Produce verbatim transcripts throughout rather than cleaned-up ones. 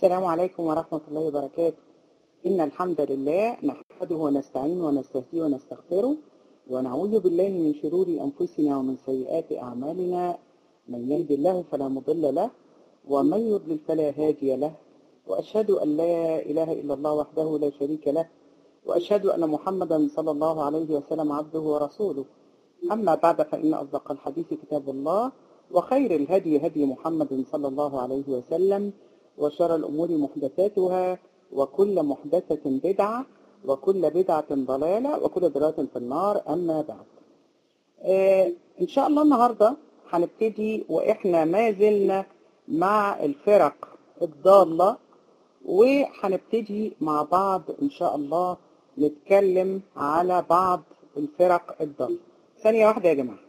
السلام عليكم ورحمة الله وبركاته. إن الحمد لله نحمده ونستعينه ونستهديه ونستغفره ونعوذ بالله من شرور أنفسنا ومن سيئات أعمالنا. من يهد الله فلا مضل له ومن يضلل فلا هادي له، وأشهد أن لا إله إلا الله وحده لا شريك له، وأشهد أن محمدا صلى الله عليه وسلم عبده ورسوله. أما بعد، فإن أصدق الحديث كتاب الله، وخير الهدي هدي محمد صلى الله عليه وسلم، وشر الأمور محدثاتها، وكل محدثة بدعة، وكل بدعة ضلالة، وكل ضلالة في النار. أما بعد، آه إن شاء الله النهاردة هنبتدي وإحنا ما زلنا مع الفرق الضالة، وهنبتدي مع بعض إن شاء الله نتكلم على بعض الفرق الضالة. ثانية واحدة يا جماعة.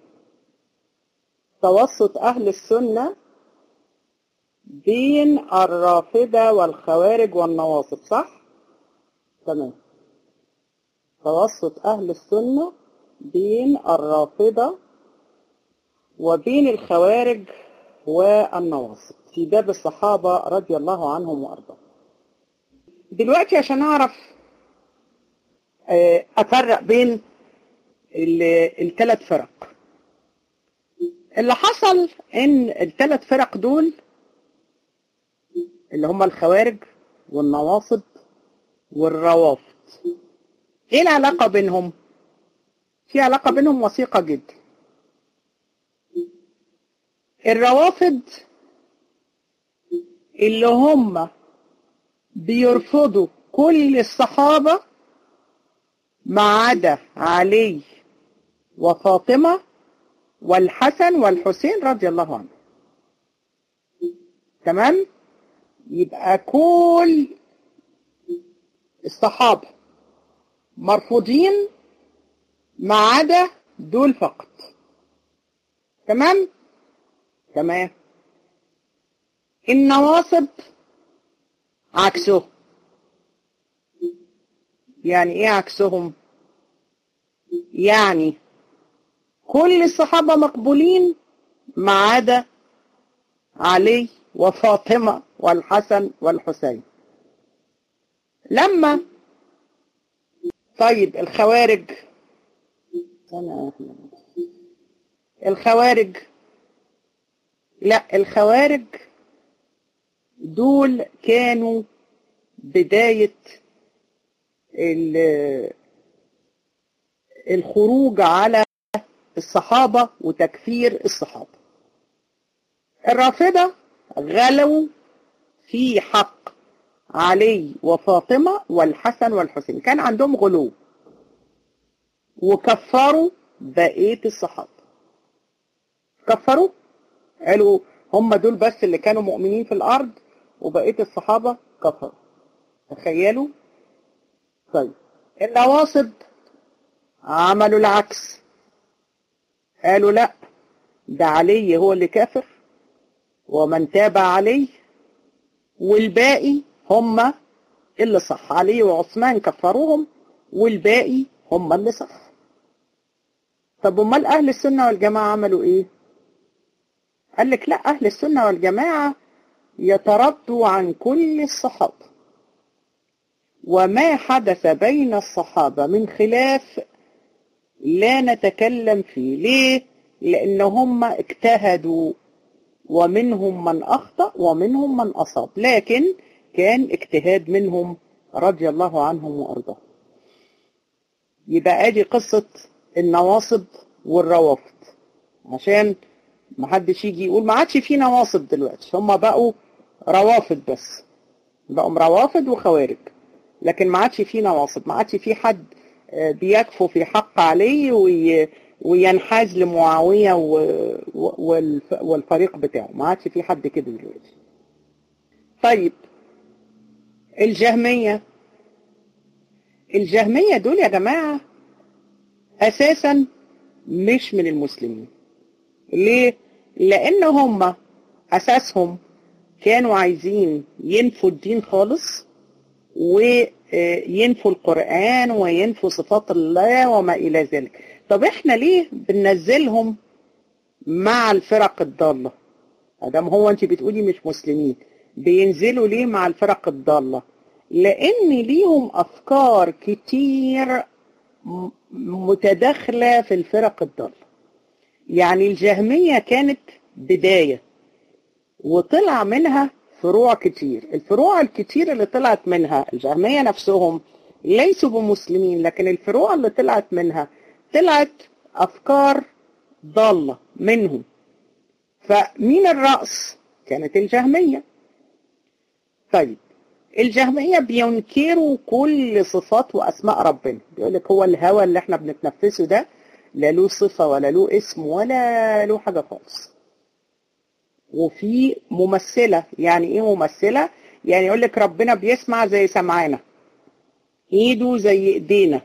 توسط أهل السنة بين الرافضة والخوارج والنواصب، صح؟ تمام. توسط أهل السنة بين الرافضة وبين الخوارج والنواصب في باب الصحابة رضي الله عنهم وأرضاهم. دلوقتي عشان أعرف أفرق بين الثلاث فرق، اللي حصل إن الثلاث فرق دول اللي هم الخوارج والنواصب والروافض، ايه العلاقة بينهم؟ في علاقة بينهم وثيقة جدا. الروافض اللي هم بيرفضوا كل الصحابة ما عدا علي وفاطمة والحسن والحسين رضي الله عنهم. تمام؟ يبقى كل الصحابة مرفوضين ما عدا دول فقط. تمام؟ تمام. النواصب عكسه. يعني ايه عكسهم؟ يعني كل الصحابة مقبولين ما عدا علي وفاطمة والحسن والحسين. لما طيب الخوارج الخوارج لا الخوارج دول كانوا بداية الخروج على الصحابة وتكفير الصحابة. الرافضة غلوا في حق علي وفاطمة والحسن والحسين، كان عندهم غلو وكفروا بقية الصحابة. كفروا، قالوا هم دول بس اللي كانوا مؤمنين في الأرض وبقية الصحابة كفروا. تخيلوا. طيب النواصب عملوا العكس، قالوا لا، ده علي هو اللي كافر ومن تابع عليه، والباقي هم اللي صح. علي وعثمان كفروهم والباقي هم اللي صح. طب امال اهل السنة والجماعة عملوا ايه؟ قال لك لا، اهل السنة والجماعة يتردوا عن كل الصحابة، وما حدث بين الصحابة من خلاف لا نتكلم فيه. ليه؟ لان هم اجتهدوا، ومنهم من أخطأ ومنهم من أصاب، لكن كان اجتهاد منهم رضي الله عنهم وأرضاهم. يبقى ادي قصة النواصب والروافض، عشان ما حدش يجي يقول ما عادش في نواصب دلوقتي، هم بقوا روافض بس، بقوا روافض وخوارج، لكن ما عادش في نواصب. ما عادش في حد بيكفو في حق علي وي وينحاز لمعاوية والفريق بتاعه. ما عادش في حد كده دلوقتي. طيب الجهمية الجهمية دول يا جماعة أساسا مش من المسلمين. ليه؟ لأن هم أساسهم كانوا عايزين ينفوا الدين خالص، وينفوا القرآن وينفوا صفات الله وما إلى ذلك. طب احنا ليه بننزلهم مع الفرق الضالة؟ ادام هو انت بتقولي مش مسلمين، بينزلوا ليه مع الفرق الضالة؟ لأن ليهم أفكار كتير متداخلة في الفرق الضالة. يعني الجهمية كانت بداية وطلع منها فروع كتير. الفروع الكتير اللي طلعت منها الجهمية نفسهم ليسوا بمسلمين، لكن الفروع اللي طلعت منها طلعت أفكار ضالة منهم. فمين الرأس؟ كانت الجهمية. طيب الجهمية بينكروا كل صفات وأسماء ربنا، بيقولك هو الهوى اللي احنا بنتنفسه ده لا له صفة ولا له اسم ولا له حاجة خالص. وفي ممثلة. يعني ايه ممثلة؟ يعني يقولك ربنا بيسمع زي سمعنا، ايده زي ايدينا.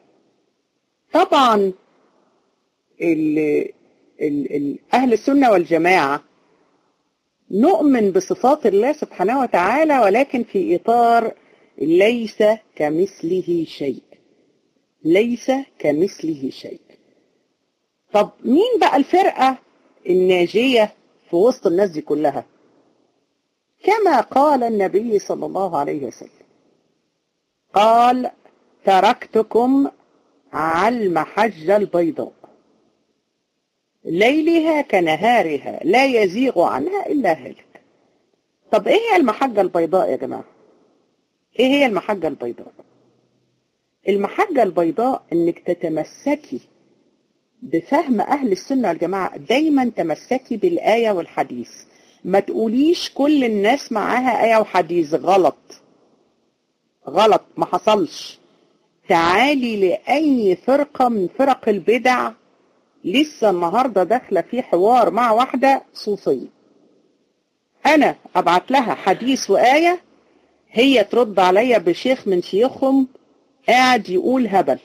طبعا ال ال ال أهل السنة والجماعة نؤمن بصفات الله سبحانه وتعالى، ولكن في إطار ليس كمثله شيء. ليس كمثله شيء. طب مين بقى الفرقة الناجية في وسط الناس دي كلها؟ كما قال النبي صلى الله عليه وسلم، قال: تركتكم على المحجة البيضاء ليلها كنهارها لا يزيغ عنها إلا هالك. طب ايه هي المحجة البيضاء يا جماعة؟ ايه هي المحجة البيضاء؟ المحجة البيضاء انك تتمسكي بفهم أهل السنة والجماعة. دايما تمسكي بالآية والحديث. ما تقوليش كل الناس معاها آية وحديث. غلط غلط، ما حصلش. تعالي لأي فرقة من فرق البدع. لسه النهاردة داخلة في حوار مع واحدة صوفية، أنا أبعت لها حديث وآية، هي ترد عليا بشيخ من شيوخهم قاعد يقول هبل.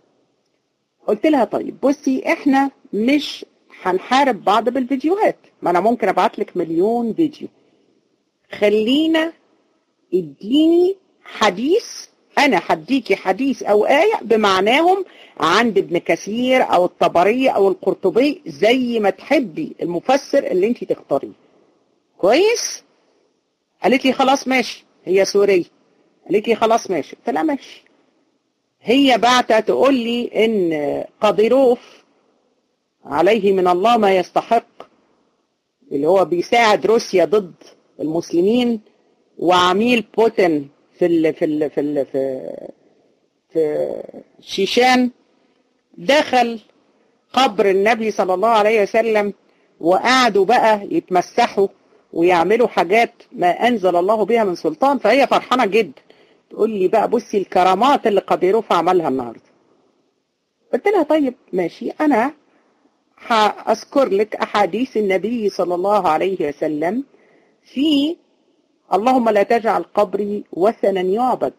قلت لها طيب بصي، احنا مش هنحارب بعض بالفيديوهات، ما انا ممكن ابعت لك مليون فيديو. خلينا اديني حديث، انا هديكي حديث او آية بمعناهم عند ابن كثير او الطبري او القرطبي، زي ما تحبي المفسر اللي انت تختاريه. كويس؟ قالت لي خلاص ماشي. هي سورية. قالت لي خلاص ماشي. قلت لها ماشي. هي بعتها تقول لي ان قاديروف عليه من الله ما يستحق، اللي هو بيساعد روسيا ضد المسلمين، وعميل بوتين في ال في ال في ال في في شيشان، دخل قبر النبي صلى الله عليه وسلم وقعدوا بقى يتمسحوا ويعملوا حاجات ما أنزل الله بها من سلطان. فهي فرحانة جدا. تقول لي بقى بصي الكرامات اللي قاديروف عملها النهارده. قلت لها طيب ماشي، أنا هأذكر لك أحاديث النبي صلى الله عليه وسلم في اللهم لا تجعل قبري وثنا يعبد،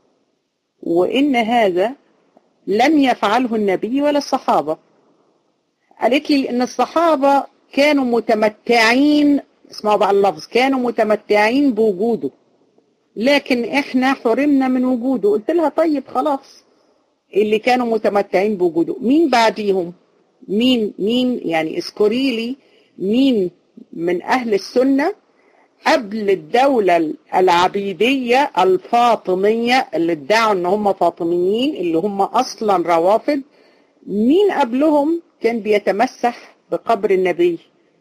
وإن هذا لم يفعله النبي ولا الصحابة. قالت لي إن الصحابة كانوا متمتعين، اسمعوا بقى اللفظ، كانوا متمتعين بوجوده، لكن إحنا حرمنا من وجوده. قلت لها طيب خلاص، اللي كانوا متمتعين بوجوده مين بعديهم؟ مين مين يعني اذكري لي مين من أهل السنة قبل الدولة العبيدية الفاطمية اللي ادعوا ان هم فاطميين، اللي هم اصلا روافض. مين قبلهم كان بيتمسح بقبر النبي؟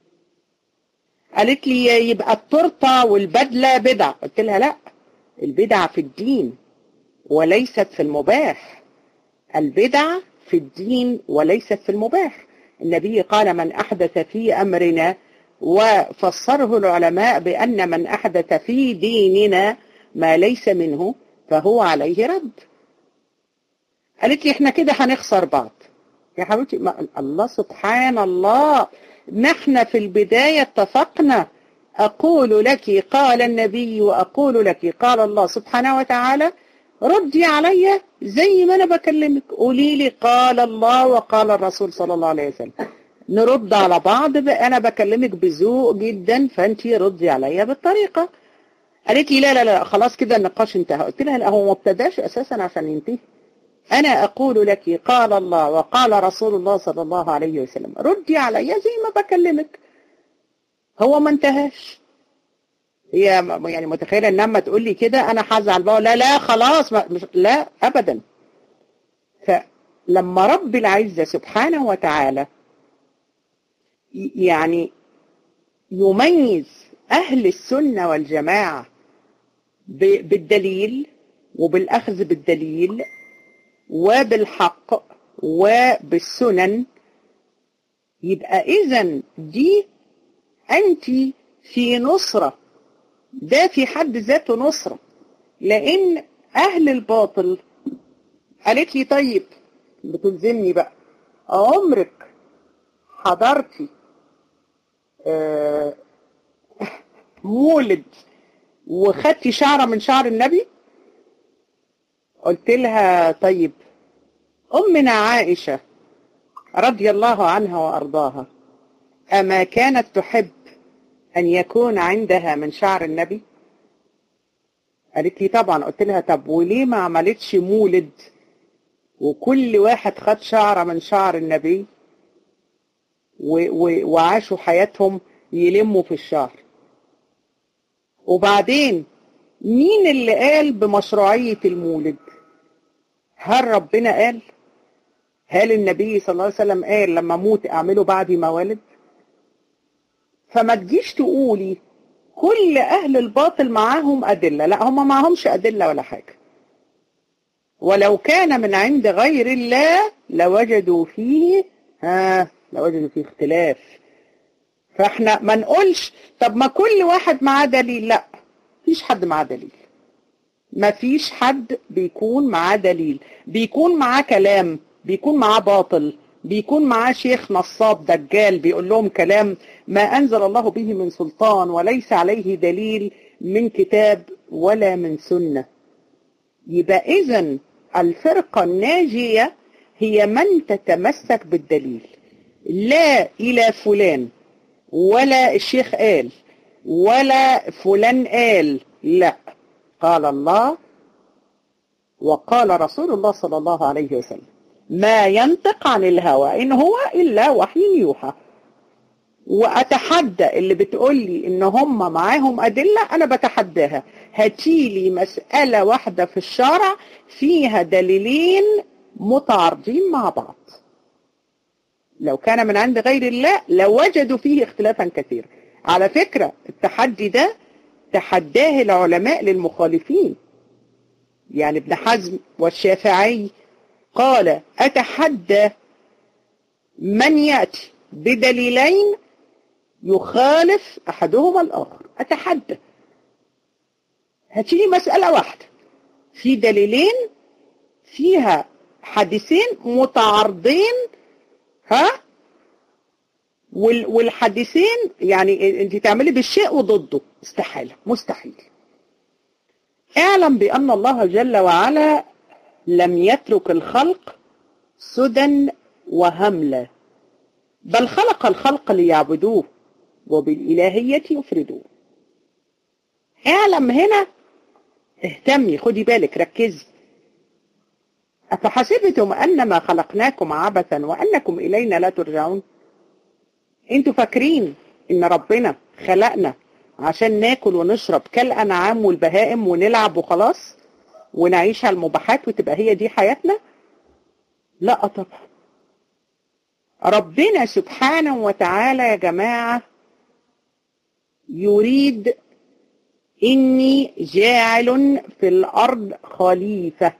قالت لي يبقى التورته والبدلة بدعة. قلت لها لا، البدعة في الدين وليست في المباح. البدعة في الدين وليست في المباح. النبي قال من أحدث في أمرنا، وفسره العلماء بأن من أحدث في ديننا ما ليس منه فهو عليه رد. قالت لي احنا كده هنخسر بعض. يا حبيبتي الله سبحان الله، نحن في البداية اتفقنا، أقول لك قال النبي وأقول لك قال الله سبحانه وتعالى، ردي علي زي ما أنا بكلمك، قولي لي قال الله وقال الرسول صلى الله عليه وسلم، نرد على بعض. أنا بكلمك بذوق جدا، فأنتي ردي علي بالطريقة. قالت لي لا لا لا خلاص كده النقاش انتهى. قلت لها لا، هو ما ابتداش أساسا عشان ينتهي. أنا أقول لك قال الله وقال رسول الله صلى الله عليه وسلم، ردي علي زي ما بكلمك. هو ما انتهاش. هي يعني متخيلة ان لما تقول لي كده انا هزعل بقى، لا لا خلاص مش لا ابدا. فلما رب العزة سبحانه وتعالى يعني يميز اهل السنة والجماعة بالدليل وبالأخذ بالدليل وبالحق وبالسنن، يبقى إذن دي أنت في نصرة، ده في حد ذاته نصرة. لأن أهل الباطل قالت لي طيب بتلزمني بقى، عمرك حضرتي آه مولد وخدتي شعرة من شعر النبي؟ قلت لها طيب أمنا عائشة رضي الله عنها وأرضاها أما كانت تحب أن يكون عندها من شعر النبي؟ قالت لي طبعا. قلت لها طب وليه ما عملتش مولد وكل واحد خد شعرة من شعر النبي وعاشوا حياتهم يلموا في الشعر؟ وبعدين مين اللي قال بمشروعية المولد؟ هل ربنا قال؟ هل النبي صلى الله عليه وسلم قال لما موت اعملوا بعدي موالد؟ فما تجيش تقولي كل اهل الباطل معاهم ادلة، لا هم معهمش ادلة ولا حاجة. ولو كان من عند غير الله لوجدوا فيه ها لوجدوا فيه اختلاف. فاحنا ما نقولش طب ما كل واحد معاه دليل، لا مفيش حد معاه دليل، مفيش حد بيكون معاه دليل، بيكون معاه كلام، بيكون معاه باطل، بيكون معاه شيخ نصاب دجال بيقول لهم كلام ما أنزل الله به من سلطان وليس عليه دليل من كتاب ولا من سنة. يبقى إذن الفرقة الناجية هي من تتمسك بالدليل، لا إلى فلان ولا الشيخ قال ولا فلان قال، لا، قال الله وقال رسول الله صلى الله عليه وسلم ما ينطق عن الهوى إن هو إلا وحي يوحى. وأتحدى اللي بتقولي إن هم معاهم أدلة، أنا بتحداها هاتيلي مسألة واحدة في الشرع فيها دليلين متعارضين مع بعض. لو كان من عند غير الله لوجدوا فيه اختلافا كثيرا. على فكرة التحدي ده تحداه العلماء للمخالفين، يعني ابن حزم والشافعي قال أتحدى من يأتي بدليلين يخالف أحدهما الآخر، أتحدى هاتيلي مسألة واحدة في دليلين فيها حديثين متعارضين، ها، والحديثين يعني انت تعملي بالشيء وضده، استحالة، مستحيل. اعلم بأن الله جل وعلا لم يترك الخلق سدى وهملا، بل خلق الخلق ليعبدوه وبالإلهية يفردوه. اعلم هنا، اهتمي، خدي بالك، ركزي. أفحسبتم أنما خلقناكم عبثا وأنكم إلينا لا ترجعون؟ انتوا فاكرين ان ربنا خلقنا عشان ناكل ونشرب كالأنعام والبهائم ونلعب وخلاص ونعيش على المباحات وتبقى هي دي حياتنا؟ لا طبعا. ربنا سبحانه وتعالى يا جماعة يريد إني جاعل في الأرض خليفة.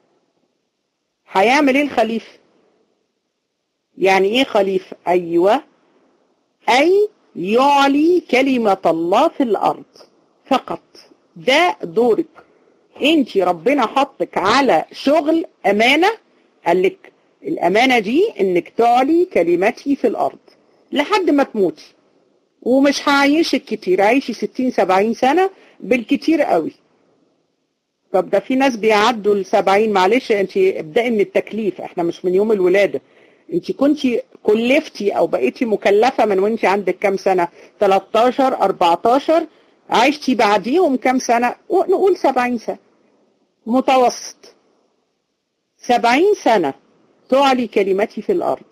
هيعمل إيه الخليفة؟ يعني إيه خليفة؟ أيوة، أي يعلي كلمة الله في الأرض فقط. ده دورك انت، ربنا حطك على شغل أمانة، قال لك الأمانة دي انك تعلي كلمتي في الأرض لحد ما تموتي. ومش هعيشك كتير، عايشي ستين سبعين سنة بالكتير قوي. طب ده في ناس بيعدوا السبعين، معلش انت ابدأي من التكليف، احنا مش من يوم الولادة. انت كنتي كلفتي او بقيتي مكلفة من وانت عندك كام سنة؟ تلتاشر اربعتاشر، عايشتي بعديهم كام سنة؟ نقول سبعين سنة متوسط. سبعين سنة تعلي كلمتي في الأرض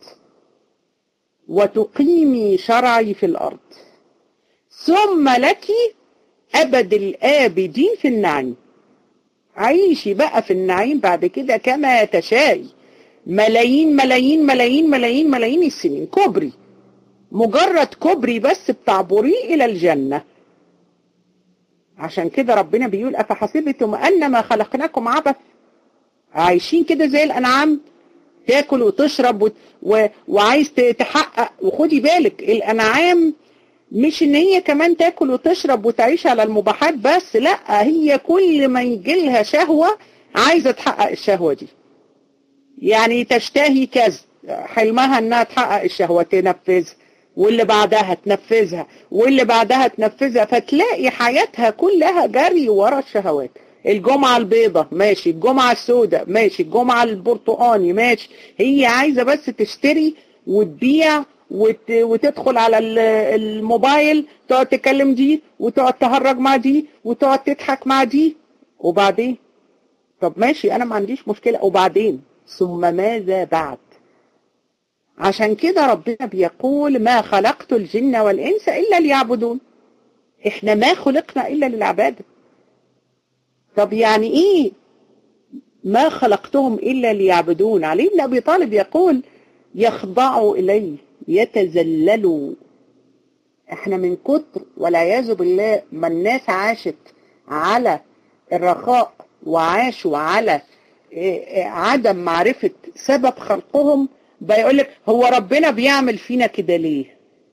وتقيمي شرعي في الأرض، ثم لك أبد الآبدين في النعيم. عيشي بقى في النعيم بعد كده كما تشائي، ملايين ملايين ملايين ملايين ملايين السنين، كوبري، مجرد كوبري بس بتعبريه إلى الجنة. عشان كده ربنا بيقول أفحسبتم أنما خلقناكم عبث، عايشين كده زي الأنعام، تاكل وتشرب و... و... وعايز تحقق. وخدي بالك الأنعام مش ان هي كمان تاكل وتشرب وتعيش على المباحات بس، لا، هي كل ما يجيلها شهوة عايزة تحقق الشهوة دي. يعني تشتهي كذا، حلمها انها تحقق الشهوة تنفذها، واللي بعدها تنفذها، واللي بعدها تنفذها، فتلاقي حياتها كلها جري ورا الشهوات. الجمعة البيضة ماشي، الجمعة السوداء ماشي، الجمعة البرتقاني ماشي، هي عايزة بس تشتري وتبيع وت... وتدخل على الموبايل، تقعد تكلم دي وتقعد تهرج مع دي وتقعد تضحك مع دي. وبعدين طب ماشي انا ما عنديش مشكلة، وبعدين ثم ماذا بعد؟ عشان كده ربنا بيقول ما خلقت الجن والإنس إلا ليعبدون. احنا ما خلقنا إلا للعبادة. طب يعني ايه ما خلقتهم إلا ليعبدون؟ علي بن أبي طالب يقول يخضعوا إليه، يتذللوا. احنا من كتر والعياذ بالله ما الناس عاشت على الرخاء وعاشوا على عدم معرفة سبب خلقهم، بيقولك هو ربنا بيعمل فينا كده ليه؟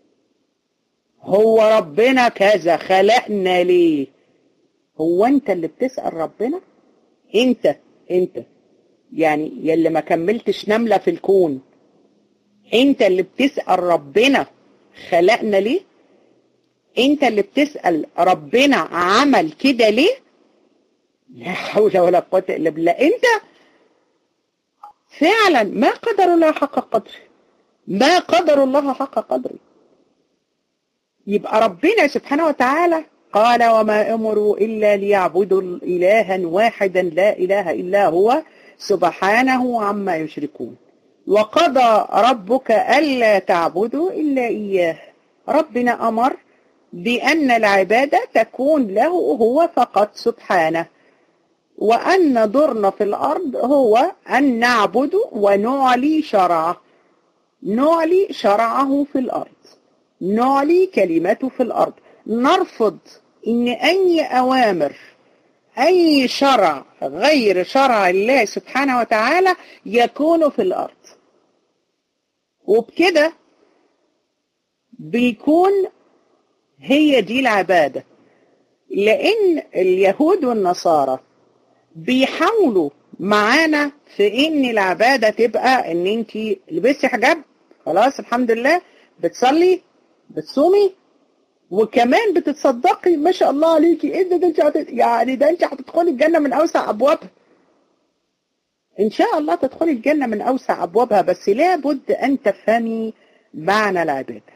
هو ربنا كذا خلقنا ليه؟ هو انت اللي بتسأل ربنا؟ انت انت يعني يلي ما كملتش نملة في الكون، انت اللي بتسأل ربنا خلقنا ليه؟ انت اللي بتسأل ربنا عمل كده ليه؟ لا حول ولا قوة الا بالله. انت فعلا ما قدر الله حق قدره، ما قدر الله حق قدره. يبقى ربنا سبحانه وتعالى قال وما أمروا إلا ليعبدوا إلها واحدا لا إله إلا هو سبحانه عما يشركون. وقضى ربك ألا تعبدوا إلا إياه. ربنا أمر بأن العبادة تكون له هو فقط سبحانه، وأن دورنا في الأرض هو أن نعبد ونعلي شرعه، نعلي شرعه في الأرض، نعلي كلمته في الأرض، نرفض إن أي أوامر أي شرع غير شرع الله سبحانه وتعالى يكون في الأرض. وبكده بيكون هي دي العبادة. لأن اليهود والنصارى بيحاولوا معانا في ان العبادة تبقى ان انت لبستي حجاب خلاص الحمد لله، بتصلي بتصومي وكمان بتتصدقي، ما شاء الله عليكي، ايه ده, ده انت هت... يعني ده انت هتدخلي الجنة من اوسع ابوابها. ان شاء الله تدخلي الجنة من اوسع ابوابها، بس لابد ان تفهمي معنى العبادة.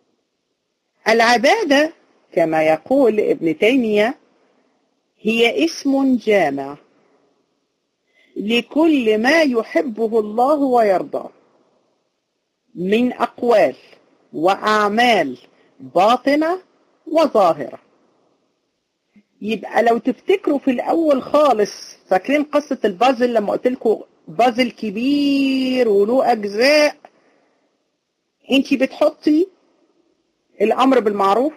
العبادة كما يقول ابن تيمية هي اسم جامع لكل ما يحبه الله ويرضاه من أقوال وأعمال باطنة وظاهرة. يبقى لو تفتكروا في الأول خالص، فاكرين قصة البازل لما قلت لكم بازل كبير وله أجزاء، انتي بتحطي الأمر بالمعروف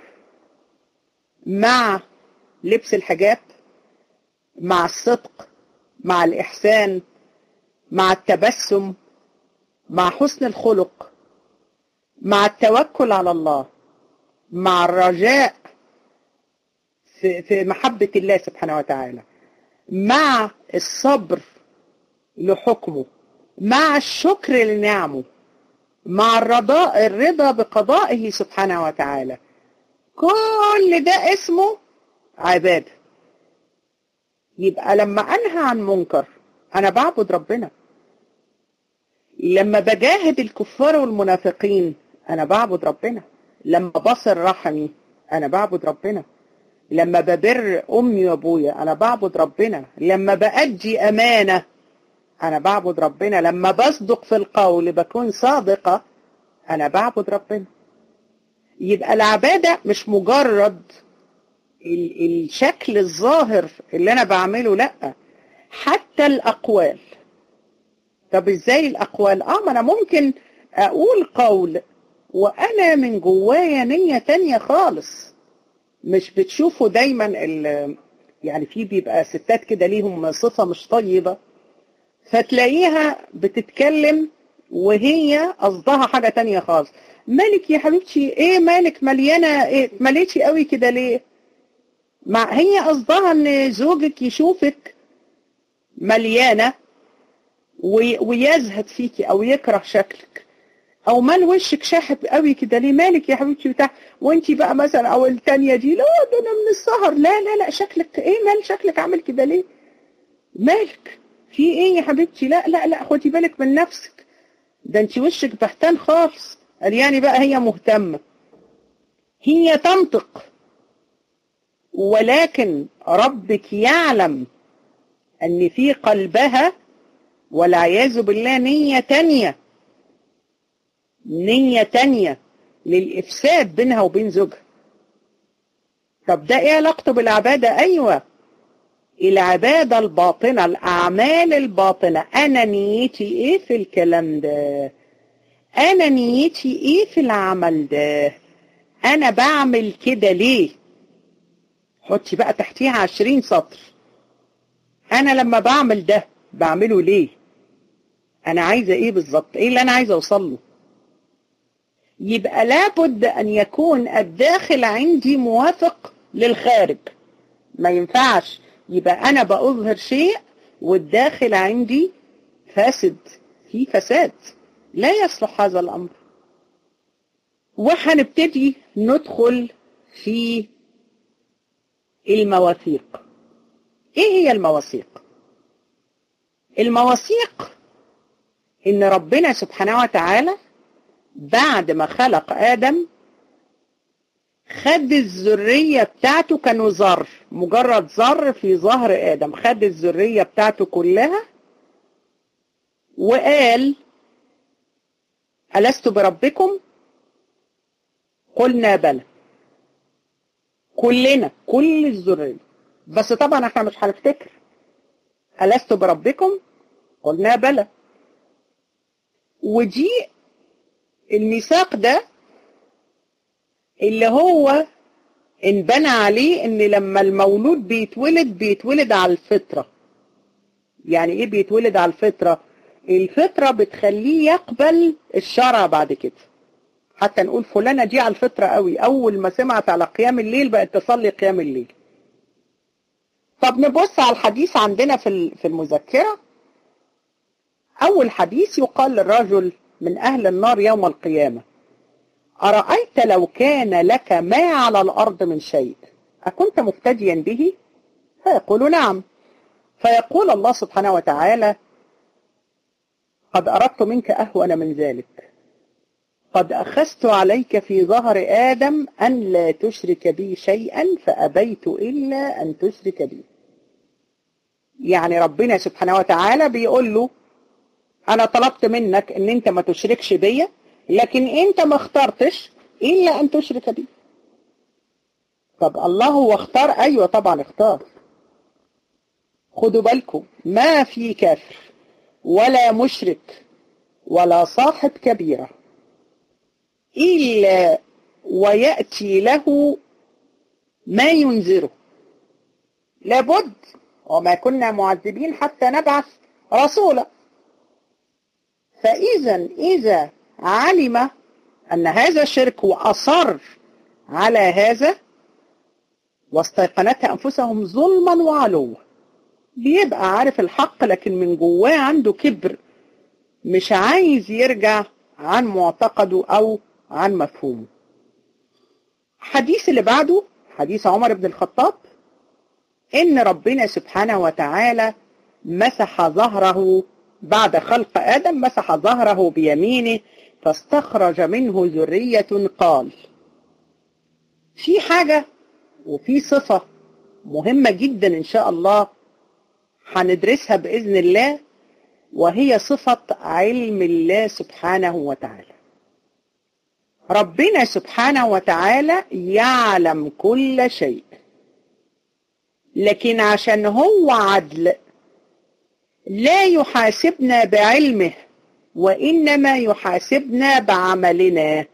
مع لبس الحجاب، مع الصدق، مع الإحسان، مع التبسم، مع حسن الخلق، مع التوكل على الله، مع الرجاء في, في محبة الله سبحانه وتعالى، مع الصبر لحكمه، مع الشكر لنعمه، مع الرضا الرضا بقضائه سبحانه وتعالى. كل ده اسمه عبادة. يبقى لما أنهى عن منكر أنا بعبد ربنا، لما بجاهد الكفار والمنافقين أنا بعبد ربنا، لما بصل رحمي أنا بعبد ربنا، لما ببر أمي وأبويا أنا بعبد ربنا، لما بأدي أمانة أنا بعبد ربنا، لما بصدق في القول بكون صادقة أنا بعبد ربنا. يبقى العبادة مش مجرد ال الشكل الظاهر اللي انا بعمله، لا، حتى الاقوال. طب ازاي الاقوال؟ اه ما انا ممكن اقول قول وانا من جوايا نية تانية خالص. مش بتشوفوا دايما ال يعني في بيبقى ستات كده ليهم صفة مش طيبة، فتلاقيها بتتكلم وهي قصدها حاجة تانية خالص. مالك يا حبيبتي؟ ايه مالك مليانة؟ ايه مليتي قوي كده ليه؟ مع هي قصدها ان زوجك يشوفك مليانة ويزهد فيكي او يكره شكلك، او مال وشك شاحب قوي كده ليه؟ مالك يا حبيبتي بتاع. وانتي بقى مثلا او التانية دي، لا ده انا من السهر، لا لا لا شكلك ايه؟ مال شكلك عامل كده ليه؟ مالك في ايه يا حبيبتي؟ لا لا لا خدي بالك من نفسك، ده انتي وشك بهتان خالص. قال يعني بقى هي مهتمة، هي تنطق، ولكن ربك يعلم ان في قلبها والعياذ بالله نية تانية، نية تانية للإفساد بينها وبين زوجها. طب ده ايه علاقته بالعبادة؟ ايوه، العبادة الباطنة، الأعمال الباطنة. أنا نيتي إيه في الكلام ده؟ أنا نيتي إيه في العمل ده؟ أنا بعمل كده ليه؟ حطي بقى تحتيها عشرين سطر. أنا لما بعمل ده بعمله ليه؟ أنا عايزة إيه بالظبط؟ إيه اللي أنا عايزة أوصل له؟ يبقى لابد أن يكون الداخل عندي موافق للخارج. ما ينفعش يبقى أنا بأظهر شيء والداخل عندي فاسد، في فساد، لا يصلح هذا الأمر. وحنبتدي ندخل في المواثيق. إيه هي المواثيق؟ المواثيق إن ربنا سبحانه وتعالى بعد ما خلق آدم خد الذرية بتاعته، كانوا ذر، مجرد ذر في ظهر آدم، خد الذرية بتاعته كلها وقال ألست بربكم؟ قلنا بلى. كلنا، كل الذرية، بس طبعا احنا مش هنفتكر. ألست بربكم؟ قلنا بلى. ودي الميثاق ده اللي هو انبنى عليه ان لما المولود بيتولد بيتولد على الفطرة. يعني ايه بيتولد على الفطرة؟ الفطرة بتخليه يقبل الشرع بعد كده. حتى نقول فلانة دي على الفطرة قوي، اول ما سمعت على قيام الليل بقت تصلي قيام الليل. طب نبص على الحديث عندنا في في المذكرة. اول حديث يقال للرجل من اهل النار يوم القيامة: أرأيت لو كان لك ما على الأرض من شيء أكنت مفتديا به؟ فيقول نعم. فيقول الله سبحانه وتعالى: قد أردت منك أهون من ذلك، قد أخذت عليك في ظهر آدم أن لا تشرك بي شيئا فأبيت إلا أن تشرك بي. يعني ربنا سبحانه وتعالى بيقول له أنا طلبت منك أن أنت ما تشركش بي، لكن أنت ما اخترتش إلا أن تشرك بي. طب الله هو اختار؟ أيوة طبعا اختار. خدوا بالكم، ما في كافر ولا مشرك ولا صاحب كبيرة إلا ويأتي له ما ينذره. لابد، وما كنا معذبين حتى نبعث رسولا. فإذا إذا علم أن هذا الشرك وأصر على هذا واستيقنتها أنفسهم ظلما وعلوا، بيبقى عارف الحق لكن من جواه عنده كبر، مش عايز يرجع عن معتقده أو عن مفهومه. حديث اللي بعده حديث عمر بن الخطاب، إن ربنا سبحانه وتعالى مسح ظهره بعد خلق آدم، مسح ظهره بيمينه فاستخرج منه ذرية. قال في حاجة وفي صفة مهمة جدا إن شاء الله هندرسها بإذن الله، وهي صفة علم الله سبحانه وتعالى. ربنا سبحانه وتعالى يعلم كل شيء، لكن عشان هو عدل لا يحاسبنا بعلمه وإنما يحاسبنا بعملنا.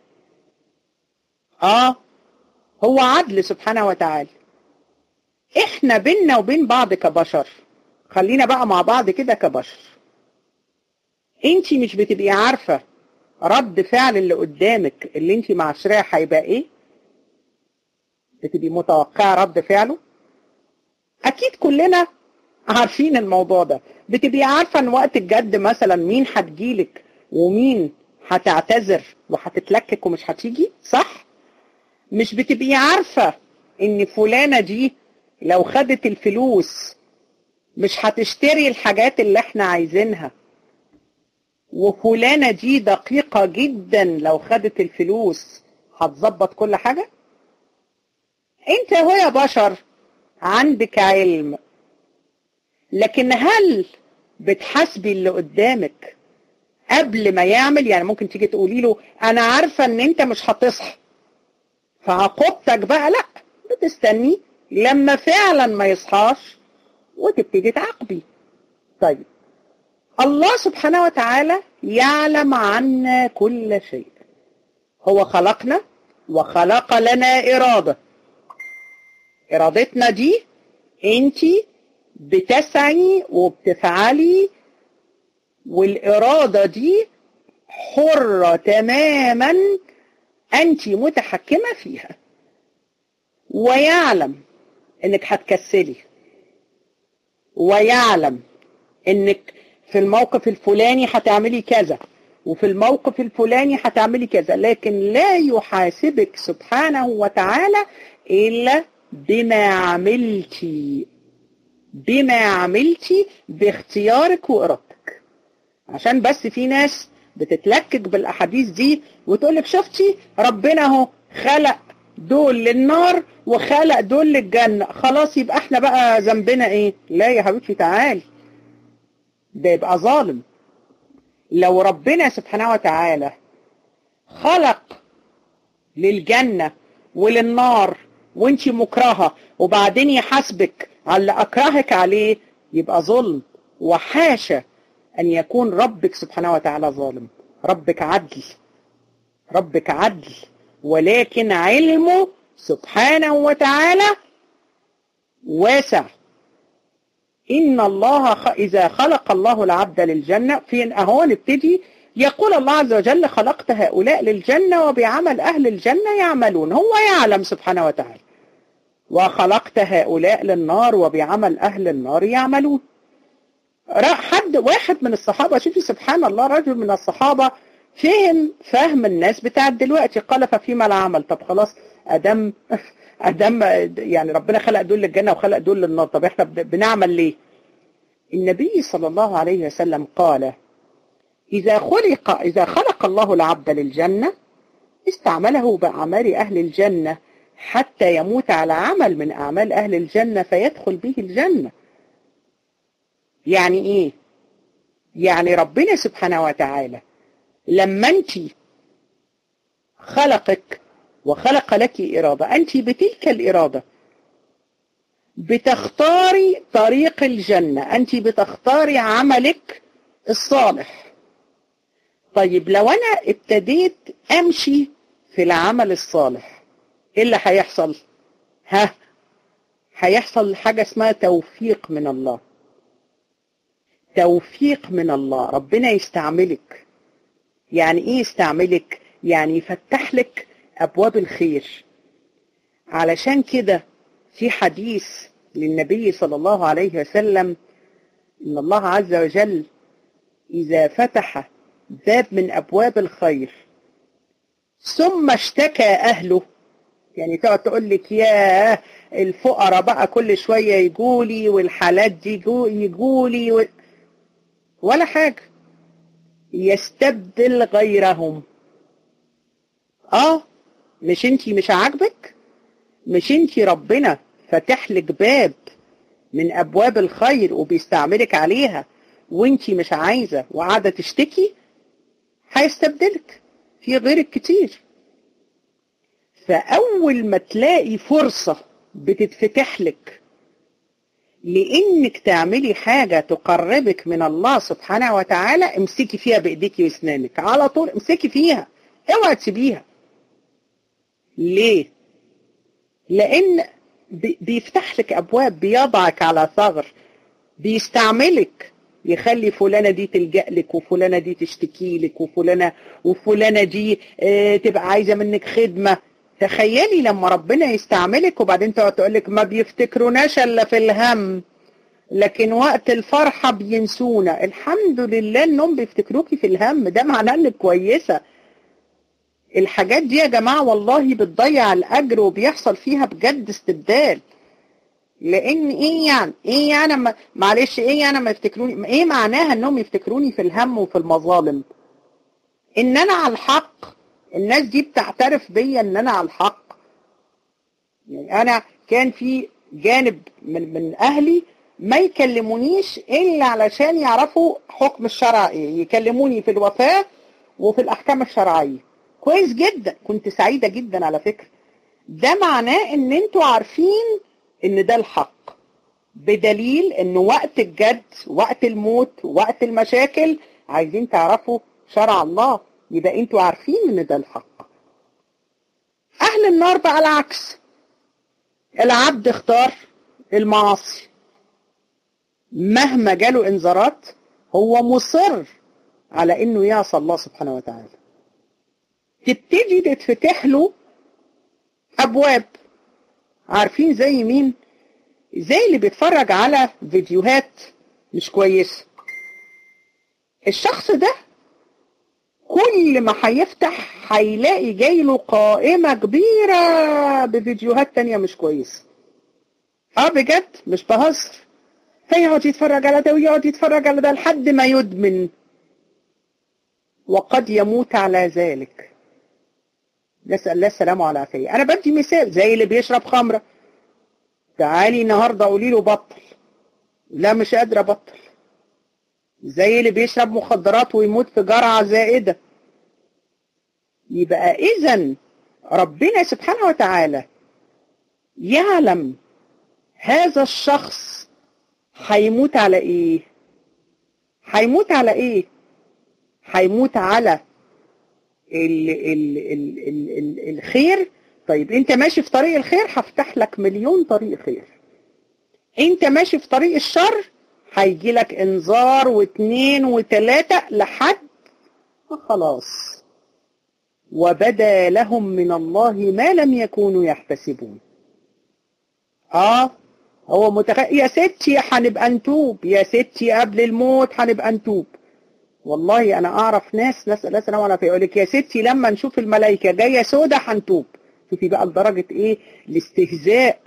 آه هو عدل سبحانه وتعالى. إحنا بيننا وبين بعض كبشر، خلينا بقى مع بعض كده كبشر، انتي مش بتبقي عارفة رد فعل اللي قدامك اللي انتي معاشراه هيبقى ايه؟ بتبقي متوقعة رد فعله؟ اكيد كلنا عارفين الموضوع ده. بتبقي عارفة ان وقت الجد مثلا مين هتجيلك ومين هتعتذر وهتتلكك ومش هتيجي، صح؟ مش بتبقي عارفة ان فلانة دي لو خدت الفلوس مش هتشتري الحاجات اللي احنا عايزينها، وفلانة دي دقيقة جدا لو خدت الفلوس هتظبط كل حاجة؟ انت هو يا بشر عندك علم، لكن هل بتحاسبي اللي قدامك قبل ما يعمل؟ يعني ممكن تيجي تقولي له انا عارفة ان انت مش هتصحى فعاقبتك بقى، لا، بتستني لما فعلا ما يصحاش وتبتدي تعاقبي. طيب الله سبحانه وتعالى يعلم عنا كل شيء. هو خلقنا وخلق لنا إرادة. إرادتنا دي انتي بتسعي وبتفعلي، والإرادة دي حرة تماما، انتي متحكمة فيها. ويعلم انك هتكسلي، ويعلم انك في الموقف الفلاني هتعملي كذا وفي الموقف الفلاني هتعملي كذا، لكن لا يحاسبك سبحانه وتعالى إلا بما عملتي، بما عملتي باختيارك وإرادتك. عشان بس في ناس بتتلكك بالأحاديث دي وتقولك شفتي ربنا هو خلق دول للنار وخلق دول للجنة، خلاص يبقى احنا بقى ذنبنا ايه؟ لا يا حبيبتي تعالي، ده يبقى ظالم. لو ربنا سبحانه وتعالى خلق للجنة وللنار وانتي مكرهة وبعدين يحاسبك على اللي أكرهك عليه، يبقى ظلم. وحاشا أن يكون ربك سبحانه وتعالى ظالم. ربك عدل، ربك عدل، ولكن علمه سبحانه وتعالى واسع. إن الله خ... إذا خلق الله العبد للجنة، فين أهو نبتدي يقول الله عز وجل خلقت هؤلاء للجنة وبعمل أهل الجنة يعملون. هو يعلم سبحانه وتعالى. وخلقت هؤلاء للنار وبعمل أهل النار يعملون. حد واحد من الصحابة، شوفي سبحان الله، رجل من الصحابة فهم فهم الناس بتاعت دلوقتي، قال ففيما العمل. طب خلاص أدم أدم يعني ربنا خلق دول للجنة وخلق دول للنار، طب احنا بنعمل ليه؟ النبي صلى الله عليه وسلم قال إذا خلق إذا خلق الله العبد للجنة استعمله بأعمال أهل الجنة حتى يموت على عمل من أعمال أهل الجنة فيدخل به الجنة. يعني إيه؟ يعني ربنا سبحانه وتعالى لما أنت خلقك وخلق لك إرادة، أنت بتلك الإرادة بتختاري طريق الجنة، أنت بتختاري عملك الصالح. طيب لو أنا ابتديت أمشي في العمل الصالح، إيه اللي هيحصل؟ ها؟ هيحصل حاجة اسمها توفيق من الله. توفيق من الله، ربنا يستعملك. يعني إيه يستعملك؟ يعني يفتح لك أبواب الخير. علشان كده في حديث للنبي صلى الله عليه وسلم إن الله عز وجل إذا فتح باب من أبواب الخير ثم اشتكى أهله، يعني تقعد تقول لك يا الفقراء بقى كل شوية يجولي والحالات دي يجولي و... ولا حاجة، يستبدل غيرهم. آه مش انتي مش عاجبك؟ مش انتي ربنا فتح لك باب من أبواب الخير وبيستعملك عليها وانتي مش عايزة وقاعدة تشتكي؟ هيستبدلك في غيرك كتير. فأول ما تلاقي فرصة بتتفتح لك لانك تعملي حاجة تقربك من الله سبحانه وتعالى، امسكي فيها بايديكي واسنانك على طول، امسكي فيها، اوعي تسيبيها. ليه؟ لان بيفتح لك ابواب، بيضعك على ثغر، بيستعملك، يخلي فلانة دي تلجأ لك، وفلانة دي تشتكي لك، وفلانة وفلانة دي اه تبقى عايزة منك خدمة. تخيلي لما ربنا يستعملك وبعدين تقعد تقول لك ما بيفتكروناش الا في الهم، لكن وقت الفرحة بينسونا. الحمد لله انهم بيفتكروكي في الهم، ده معناه انك كويسة. الحاجات دي يا جماعة والله بتضيع الأجر، وبيحصل فيها بجد استبدال. لأن إيه يعني إيه يعني ما معلش إيه يعني ما يفتكروني، إيه معناها إنهم يفتكروني في الهم وفي المظالم؟ إن أنا على الحق، الناس دي بتعترف بيا إن أنا على الحق. يعني أنا كان في جانب من من أهلي ما يكلمونيش إلا علشان يعرفوا حكم الشرع إيه، يكلموني في الوفاة وفي الأحكام الشرعية. كويس جدا، كنت سعيدة جدا على فكرة. ده معناه ان انتوا عارفين ان ده الحق، بدليل ان وقت الجد، وقت الموت، وقت المشاكل عايزين تعرفوا شرع الله، يبقى انتوا عارفين ان ده الحق. اهل النار بقى العكس، العبد اختار المعاصي، مهما جاله انذارات هو مصر على انه يعصى الله سبحانه وتعالى. تبتدي تتفتح له أبواب. عارفين زي مين؟ زي اللي بيتفرج على فيديوهات مش كويسة. الشخص ده كل ما هيفتح هيلاقي جايله قائمة كبيرة بفيديوهات تانية مش كويسة. اه بجد مش بهزر. هيقعد يتفرج على ده ويقعد يتفرج على ده لحد ما يدمن، وقد يموت على ذلك. نسأل الله السلامة والعافية. أنا بدي مثال زي اللي بيشرب خمرة، تعالي النهاردة قولي له بطل، لا مش قادرة بطل. زي اللي بيشرب مخدرات ويموت في جرعة زائدة. يبقى إذن ربنا سبحانه وتعالى يعلم هذا الشخص هيموت على إيه؟ هيموت على إيه؟ هيموت على ال ال ال ال ال الخير. طيب انت ماشي في طريق الخير هفتح لك مليون طريق خير. انت ماشي في طريق الشر هيجي لك انذار واثنين وثلاثة لحد خلاص وبدا لهم من الله ما لم يكونوا يحتسبون. اه هو متخيل يا ستي هنبقى نتوب، يا ستي قبل الموت هنبقى نتوب. والله انا اعرف ناس نسال الله السلامه والعافيه يقول لك يا ستي لما نشوف الملائكه جايه سودة هنتوب. شوفي بقى لدرجه ايه الاستهزاء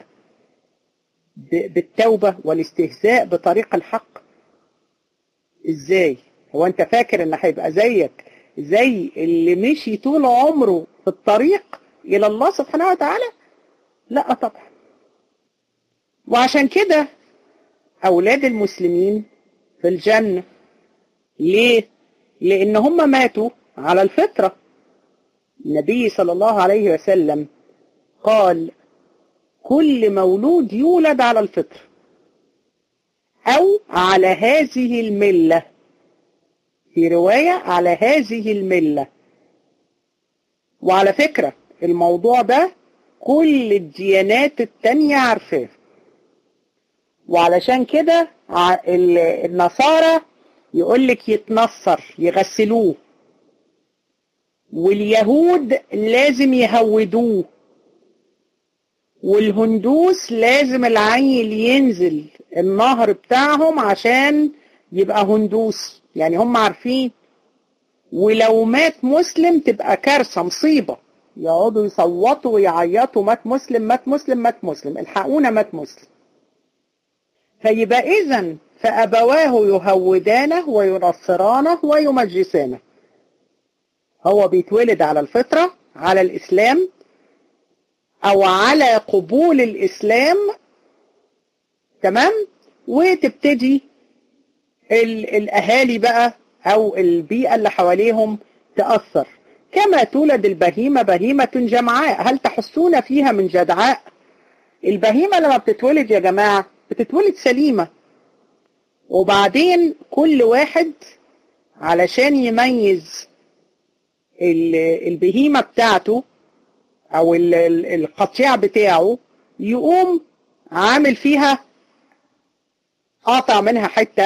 بالتوبه والاستهزاء بطريق الحق. ازاي هو انت فاكر ان هيبقى زيك زي اللي مشي طول عمره في الطريق الى الله سبحانه وتعالى؟ لا طبعا. وعشان كده اولاد المسلمين في الجنه. ليه؟ لأن هم ماتوا على الفطرة. النبي صلى الله عليه وسلم قال كل مولود يولد على الفطرة أو على هذه الملة، في رواية على هذه الملة. وعلى فكرة الموضوع ده كل الديانات التانية عارفاه. وعلشان كده النصارى يقول لك يتنصر يغسلوه، واليهود لازم يهودوه، والهندوس لازم العيل ينزل النهر بتاعهم عشان يبقى هندوس. يعني هم عارفين. ولو مات مسلم تبقى كارثة مصيبة، يقعدوا يصوتوا ويعيطوا مات مسلم مات مسلم مات مسلم الحقونا مات مسلم. فيبقى إذن فأبواه يهودانه وينصرانه ويمجسانه. هو بيتولد على الفطرة، على الإسلام أو على قبول الإسلام، تمام؟ وتبتدي الأهالي بقى أو البيئة اللي حواليهم تأثر. كما تولد البهيمة بهيمة جمعاء، هل تحسون فيها من جدعاء؟ البهيمة لما بتتولد يا جماعة بتتولد سليمة. وبعدين كل واحد علشان يميز البهيمة بتاعته او القطيع بتاعه يقوم عامل فيها قاطع منها حتة،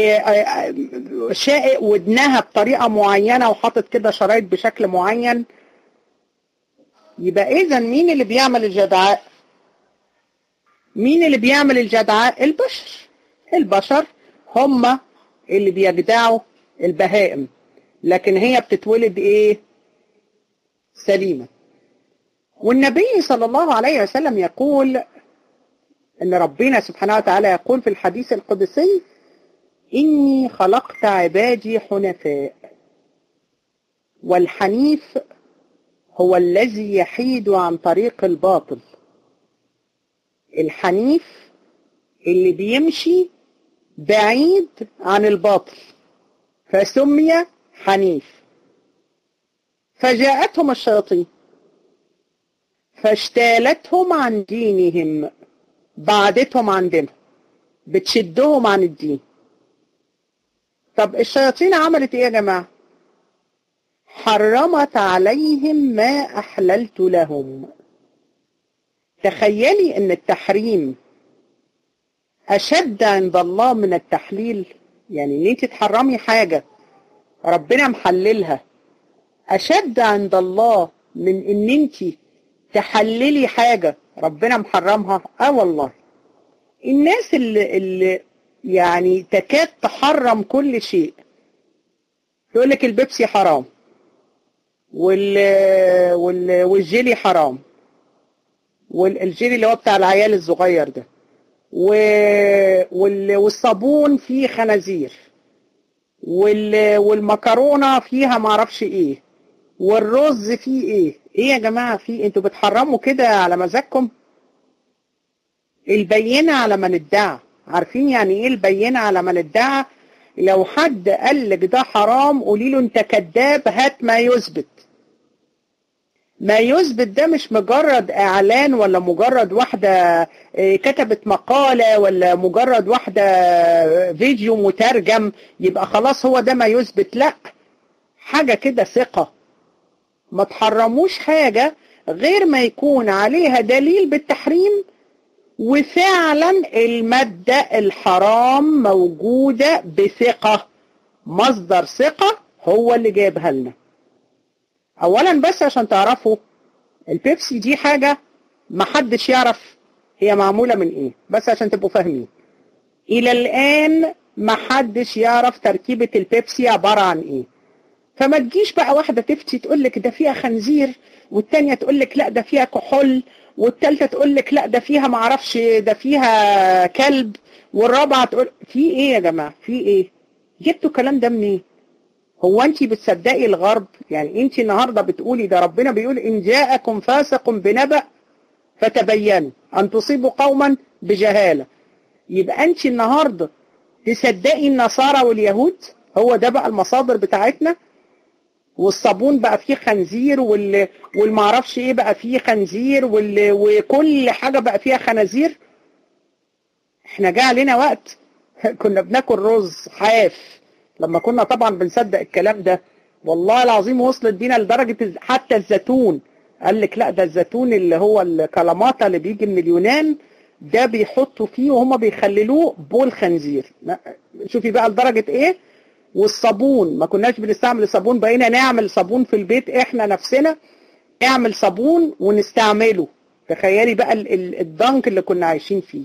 شائق ودنها بطريقة معينة وحاطط كده شرايط بشكل معين. يبقى اذا مين اللي بيعمل الجدعاء؟ مين اللي بيعمل الجدعاء؟ البشر. البشر هم اللي بيجدعوا البهائم، لكن هي بتتولد ايه؟ سليمة. والنبي صلى الله عليه وسلم يقول ان ربنا سبحانه وتعالى يقول في الحديث القدسي: إني خلقت عبادي حنفاء. والحنيف هو الذي يحيد عن طريق الباطل. الحنيف اللي بيمشي بعيد عن الباطل فسمي حنيف. فجاءتهم الشياطين فاشتالتهم عن دينهم، بعدتهم عن دينهم، بتشدهم عن الدين. طب الشياطين عملت ايه يا جماعة؟ حرمت عليهم ما أحللت لهم. تخيلي ان التحريم أشد عند الله من التحليل. يعني ان انت تحرمي حاجة ربنا محللها أشد عند الله من ان انت تحللي حاجة ربنا محرمها. اه والله الناس اللي, اللي يعني تكاد تحرم كل شيء، يقول لك البيبسي حرام وال وال والجيلي حرام، والجيلي اللي هو بتاع العيال الصغير ده، وال والصابون فيه خنازير، وال والمكرونه فيها معرفش ايه، والرز فيه ايه. ايه يا جماعه في انتوا بتحرموا كده على مزاجكم؟ البينه على من ادعى. عارفين يعني ايه البينه على من ادعى؟ لو حد قال لك ده حرام قولي له انت كذاب، هات ما يثبت. ما يثبت ده مش مجرد اعلان، ولا مجرد واحدة كتبت مقالة، ولا مجرد واحدة فيديو مترجم يبقى خلاص هو ده ما يثبت. لا، حاجة كده ثقة. ما تحرموش حاجة غير ما يكون عليها دليل بالتحريم، وفعلا المادة الحرام موجودة بثقة، مصدر ثقة هو اللي جايبها لنا. اولا بس عشان تعرفوا البيبسي دي حاجة محدش يعرف هي معمولة من ايه، بس عشان تبقوا فاهمين. الى الان محدش يعرف تركيبة البيبسي عبارة عن ايه. فما تجيش بقى واحدة تفتي تقولك ده فيها خنزير، والتانية تقولك لا ده فيها كحول، والتالتة تقولك لا ده فيها معرفش ده فيها كلب، والرابعة تقول في ايه يا جماعة؟ في ايه؟ جبتوا الكلام ده منين؟ هو انت بتصدقي الغرب؟ يعني انت النهاردة بتقولي ده ربنا بيقول إن جاءكم فاسق بنبأ فتبينوا أن تصيبوا قوما بجهالة. يبقى انت النهاردة تصدقي النصارى واليهود؟ هو ده بقى المصادر بتاعتنا؟ والصابون بقى فيه خنزير، وال... والمعرفش ايه بقى فيه خنزير، وال... وكل حاجة بقى فيها خنازير. احنا جاء علينا وقت كنا بناكل رز حاف لما كنا طبعا بنصدق الكلام ده. والله العظيم وصلت بينا لدرجة حتى الزيتون قال لك لا ده الزيتون اللي هو الكلاماتا اللي بيجي من اليونان ده بيحطوا فيه وهم بيخللوه بول خنزير. شوفي بقى لدرجة ايه. والصابون ما كناش بنستعمل الصابون، بقينا نعمل صابون في البيت احنا نفسنا، نعمل صابون ونستعمله. تخيلي بقى الضنك اللي كنا عايشين فيه.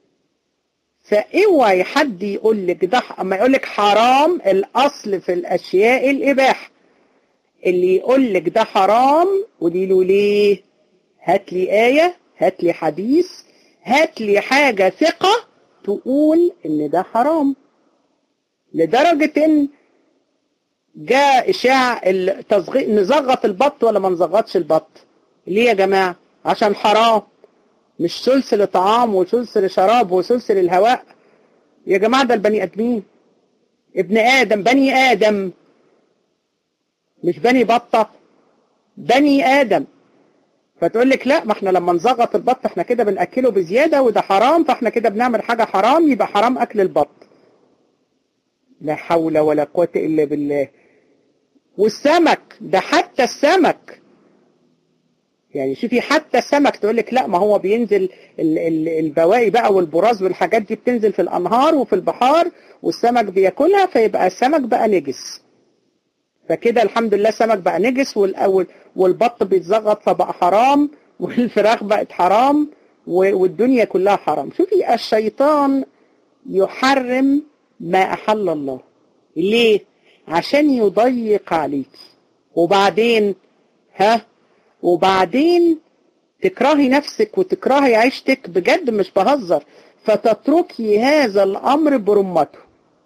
فاوعي حد يقول لك ده، اما يقول لك حرام الاصل في الاشياء الاباحه. اللي يقول لك ده حرام قولي له ليه؟ هات لي ايه، هات لي حديث، هات لي حاجه ثقه تقول ان ده حرام. لدرجه ان جاء اشاع التصغير نزغط البط ولا ما نزغطش البط. ليه يا جماعه؟ عشان حرام، مش سلسل طعام وسلسل شراب وسلسل الهواء يا جماعة. ده البني آدمين، ابن آدم، بني آدم، مش بني بطة، بني آدم. فتقول لك لا، ما احنا لما نزغط البط احنا كده بنأكله بزيادة وده حرام، فاحنا كده بنعمل حاجة حرام، يبقى حرام أكل البط. لا حول ولا قوة إلا بالله. والسمك ده، حتى السمك يعني شوفي، حتى السمك تقول لك لا، ما هو بينزل البواقي بقى والبراز والحاجات دي بتنزل في الأنهار وفي البحار والسمك بياكلها، فيبقى السمك بقى نجس. فكده الحمد لله السمك بقى نجس، والأول والبط بيتزغط فبقى حرام، والفراخ بقت حرام، والدنيا كلها حرام. شوفي الشيطان يحرم ما أحل الله. ليه؟ عشان يضيق عليك. وبعدين ها وبعدين تكرهي نفسك وتكرهي عيشتك، بجد مش بهزر، فتتركي هذا الأمر برمته.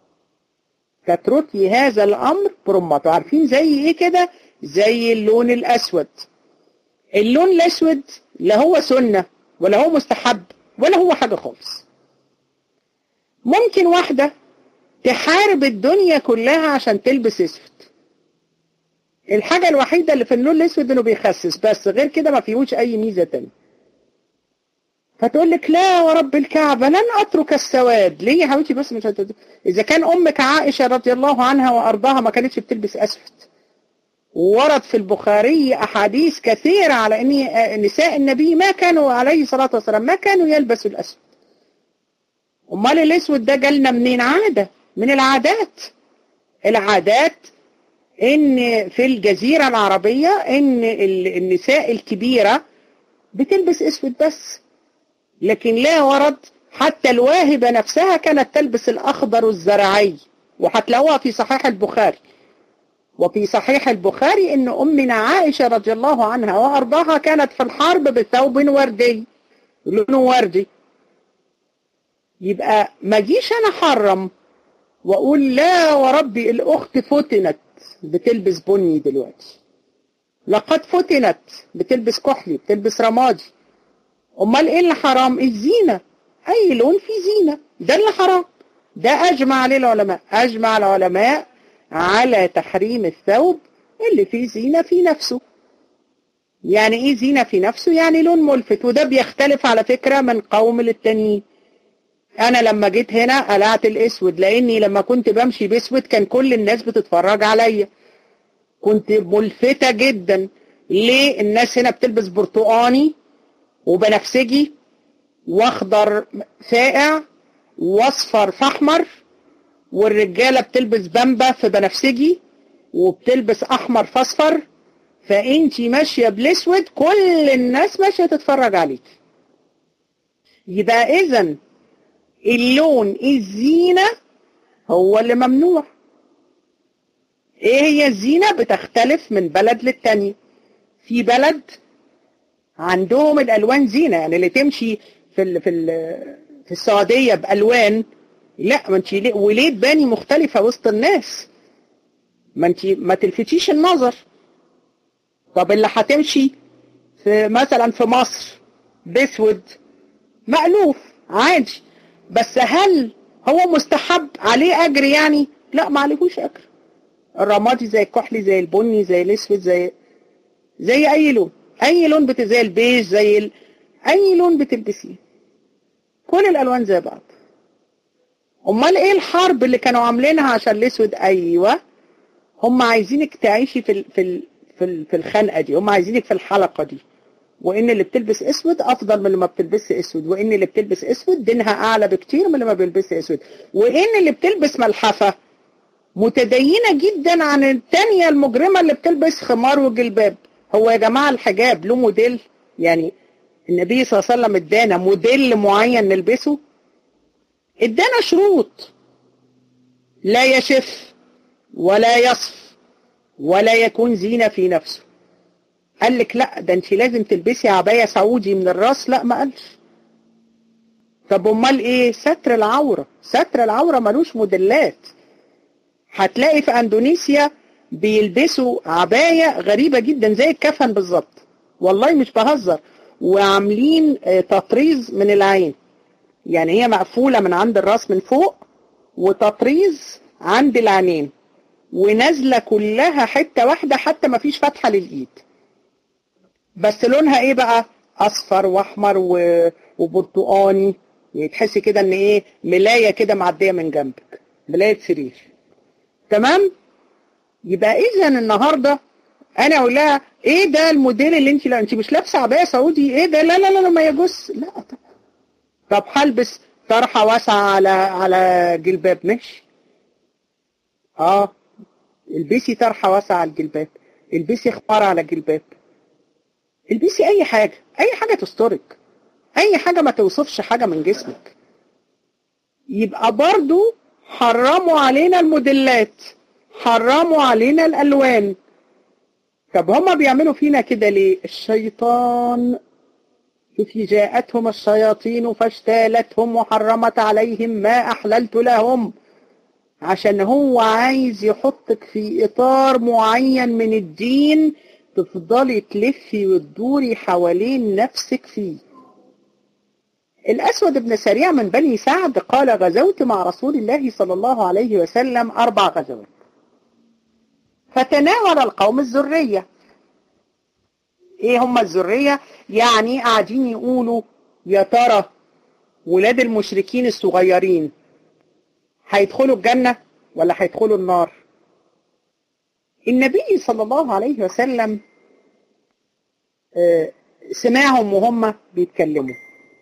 تتركي هذا الأمر برمته. عارفين زي إيه كده؟ زي اللون الأسود. اللون الأسود لا هو سنة ولا هو مستحب ولا هو حاجة خالص. ممكن واحدة تحارب الدنيا كلها عشان تلبس اسود. الحاجة الوحيدة اللي في اللون الاسود انه بيخسس، بس غير كده ما فيهوش اي ميزة تانية. فتقول لك لا ورب الكعبة لن اترك السواد. ليه يا حبيبتي؟ بس مش هتد... اذا كان امك عائشة رضي الله عنها وارضاها ما كانتش بتلبس اسود، ورد في البخاري احاديث كثيرة على ان نساء النبي ما كانوا عليه الصلاة والسلام ما كانوا يلبسوا الاسود. امال الاسود ده جالنا منين؟ عادة من العادات. العادات ان في الجزيرة العربية ان النساء الكبيرة بتلبس اسود بس، لكن لا ورد. حتى الواهبة نفسها كانت تلبس الاخضر الزرعي، وهتلاقوها في صحيح البخاري. وفي صحيح البخاري ان امنا عائشة رضي الله عنها وارضاها كانت في الحرب بثوب وردي، لونه وردي. يبقى ما جيش انا حرم واقول لا وربي الاخت فتنت بتلبس بني دلوقتي، لقد فتنت بتلبس كحلي، بتلبس رمادي. امال ايه اللي حرام؟ الزينة. اي لون فيه زينة ده اللي حرام. ده اجمع عليه العلماء. اجمع العلماء على تحريم الثوب اللي فيه زينة في نفسه. يعني ايه زينة في نفسه؟ يعني لون ملفت. وده بيختلف على فكرة من قوم للتانيين. انا لما جيت هنا قلعت الاسود، لاني لما كنت بمشي باسود كان كل الناس بتتفرج عليا، كنت ملفتة جدا. ليه؟ الناس هنا بتلبس برتقاني وبنفسجي واخضر فاقع واصفر فاحمر، والرجالة بتلبس بامبا في بنفسجي وبتلبس احمر فاصفر. فانتي ماشية بالاسود كل الناس ماشية تتفرج عليك. يبقى اذن اللون الزينة هو اللي ممنوع. ايه هي الزينة؟ بتختلف من بلد للتاني. في بلد عندهم الالوان زينة، يعني اللي تمشي في ال في ال في السعودية بالوان، لا ما انت وليه تباني مختلفة وسط الناس؟ ما انت ما تلفتيش النظر. طب اللي هتمشي في مثلا في مصر باسود مألوف عادي، بس هل هو مستحب عليه اجر؟ يعني لا، ما عليهوش اجر. الرمادي زي الكحلي زي البني زي الاسود زي زي اي لون. اي لون بت زي البيج زي ال... اي لون بتلبسيه، كل الالوان زي بعض. امال ايه الحرب اللي كانوا عاملينها عشان الاسود؟ ايوه، هم عايزينك تعيشي في ال... في ال... في, ال... في الخنقه دي. هم عايزينك في الحلقه دي، وان اللي بتلبس اسود افضل من اللي ما بتلبس اسود، وان اللي بتلبس اسود دينها اعلى بكتير من اللي ما بيلبس اسود، وان اللي بتلبس ملحفه متدينه جدا عن الثانيه المجرمه اللي بتلبس خمار وجلباب. هو يا جماعه الحجاب له موديل؟ يعني النبي صلى الله عليه وسلم ادانا موديل معين نلبسه؟ ادانا شروط: لا يشف ولا يصف ولا يكون زينة في نفسه. قال لك لا ده انت لازم تلبسي عباية سعودي من الراس؟ لا ما قالش. طب امال ايه؟ ستر العورة. ستر العورة ملوش موديلات. هتلاقي في اندونيسيا بيلبسوا عباية غريبة جدا زي الكفن بالظبط، والله مش بهزر، وعاملين تطريز من العين، يعني هي مقفولة من عند الراس من فوق وتطريز عند العينين، ونازلة كلها حتة واحدة، حتى ما فيش فتحة للإيد. بس لونها ايه بقى؟ اصفر واحمر وبرتقاني، يعني تحسي كده ان ايه، ملايه كده معديه من جنبك، ملايه سرير. تمام؟ يبقى اذا النهارده انا اقول لها ايه ده الموديل اللي انت، لا انت مش لابسه عبايه سعودي، ايه ده، لا لا لا ما يجوز، لا طب طب هلبس طرحه واسعه على على جلباب، ماشي، اه البسي طرحه واسعه على الجلباب، البسي خمار على جلباب، البسي اي حاجه، اي حاجه تسترك، اي حاجه ما توصفش حاجه من جسمك. يبقى برضو حرموا علينا الموديلات، حرموا علينا الالوان. طب هما بيعملوا فينا كده ليه؟ الشيطان، شوفي جاءتهم الشياطين فاجتالتهم وحرمت عليهم ما أحللت لهم، عشان هو عايز يحطك في إطار معين من الدين تفضلي تلفي وتدوري حوالين نفسك فيه. الأسود بن سريع من بني سعد قال غزوت مع رسول الله صلى الله عليه وسلم أربع غزوات، فتناول القوم الذرية. ايه هم الذرية؟ يعني قاعدين يقولوا يا ترى ولاد المشركين الصغيرين هيدخلوا الجنة ولا هيدخلوا النار؟ النبي صلى الله عليه وسلم سمعهم وهم بيتكلموا،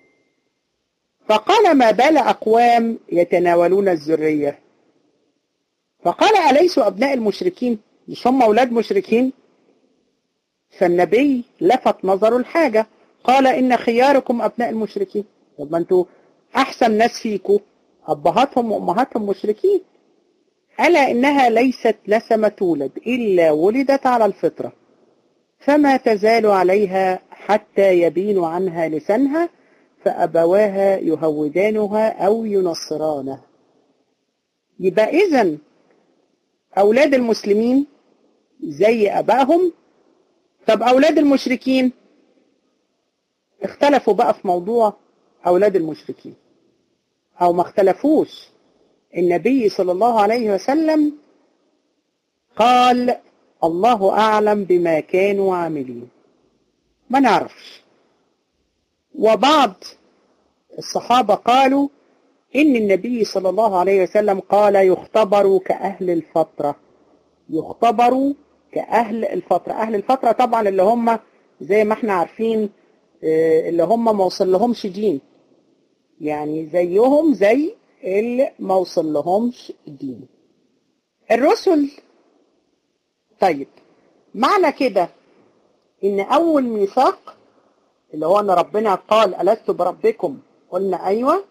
فقال ما بال أقوام يتناولون الذرية؟ فقال أليسوا أبناء المشركين؟ مش هم أولاد مشركين؟ فالنبي لفت نظره الحاجة، قال إن خياركم أبناء المشركين. طب ما أنتوا أحسن ناس فيكم أبهاتهم وأمهاتهم مشركين. ألا إنها ليست نسمة تولد إلا ولدت على الفطرة، فما تزال عليها حتى يبين عنها لسانها، فأبواها يهودانها أو ينصرانها. يبقى إذن أولاد المسلمين زي أبائهم. طب أولاد المشركين اختلفوا بقى في موضوع أولاد المشركين، أو ما اختلفوش. النبي صلى الله عليه وسلم قال الله أعلم بما كانوا عاملين، ما نعرفش. وبعض الصحابة قالوا إن النبي صلى الله عليه وسلم قال يختبروا كأهل الفترة، يختبروا كأهل الفترة. أهل الفترة طبعا اللي هم زي ما احنا عارفين اللي هم ما وصل لهمش دين، يعني زيهم زي اللي ما وصل لهمش دين. الرسل، طيب معنى كده ان اول ميثاق اللي هو ان ربنا قال ألست بربكم قلنا ايوه،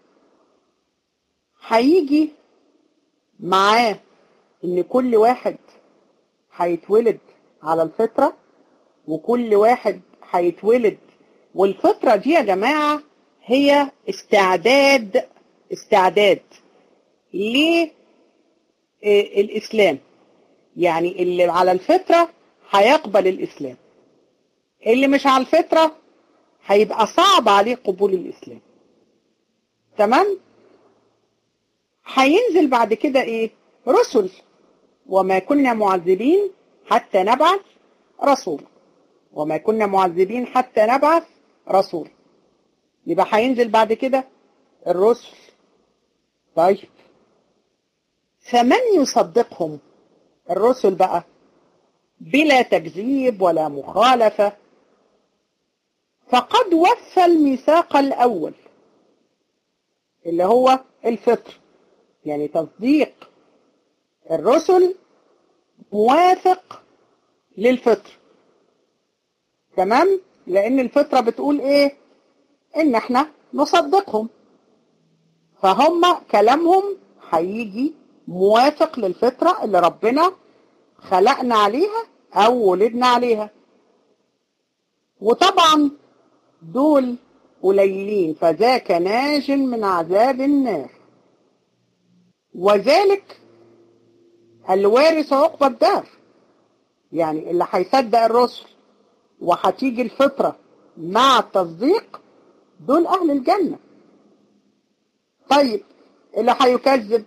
هيجي معاه ان كل واحد هيتولد على الفطرة، وكل واحد هيتولد، والفطرة دي يا جماعة هي استعداد استعداد للإسلام. يعني اللي على الفطرة هيقبل الإسلام، اللي مش على الفطرة هيبقى صعب عليه قبول الإسلام. تمام؟ هينزل بعد كده إيه؟ رسل، وما كنا معذبين حتى نبعث رسول، وما كنا معذبين حتى نبعث رسول. يبقى هينزل بعد كده الرسل. طيب فمن يصدقهم الرسل بقى بلا تكذيب ولا مخالفة، فقد وفى الميثاق الأول اللي هو الفطر. يعني تصديق الرسل موافق للفطر. تمام؟ لأن الفطرة بتقول إيه؟ إن إحنا نصدقهم، فهم كلامهم هيجي موافق للفطرة اللي ربنا خلقنا عليها أو ولدنا عليها. وطبعا دول قليلين، فذاك ناج من عذاب النار، وذلك الوارث عقبى الدار. يعني اللي هيصدق الرسل وهتيجي الفطرة مع التصديق دول أهل الجنة. طيب اللي هيكذب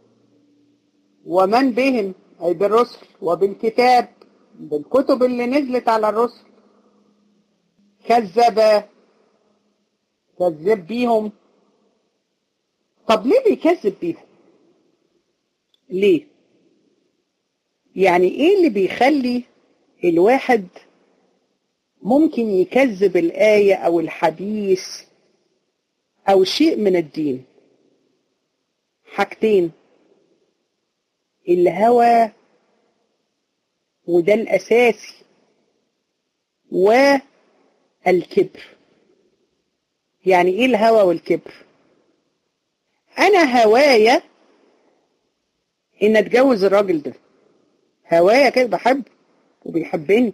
ومن بهم أي بالرسل وبالكتاب، بالكتب اللي نزلت على الرسل، كذب كذب بيهم. طب ليه بيكذب بيهم؟ ليه؟ يعني ايه اللي بيخلي الواحد ممكن يكذب الآية او الحديث او شيء من الدين؟ حاجتين: الهوى وده الأساسي، والكبر. يعني ايه الهوى والكبر؟ انا هوايا ان اتجوز الراجل ده، هوايا كده، بحبه وبيحبني،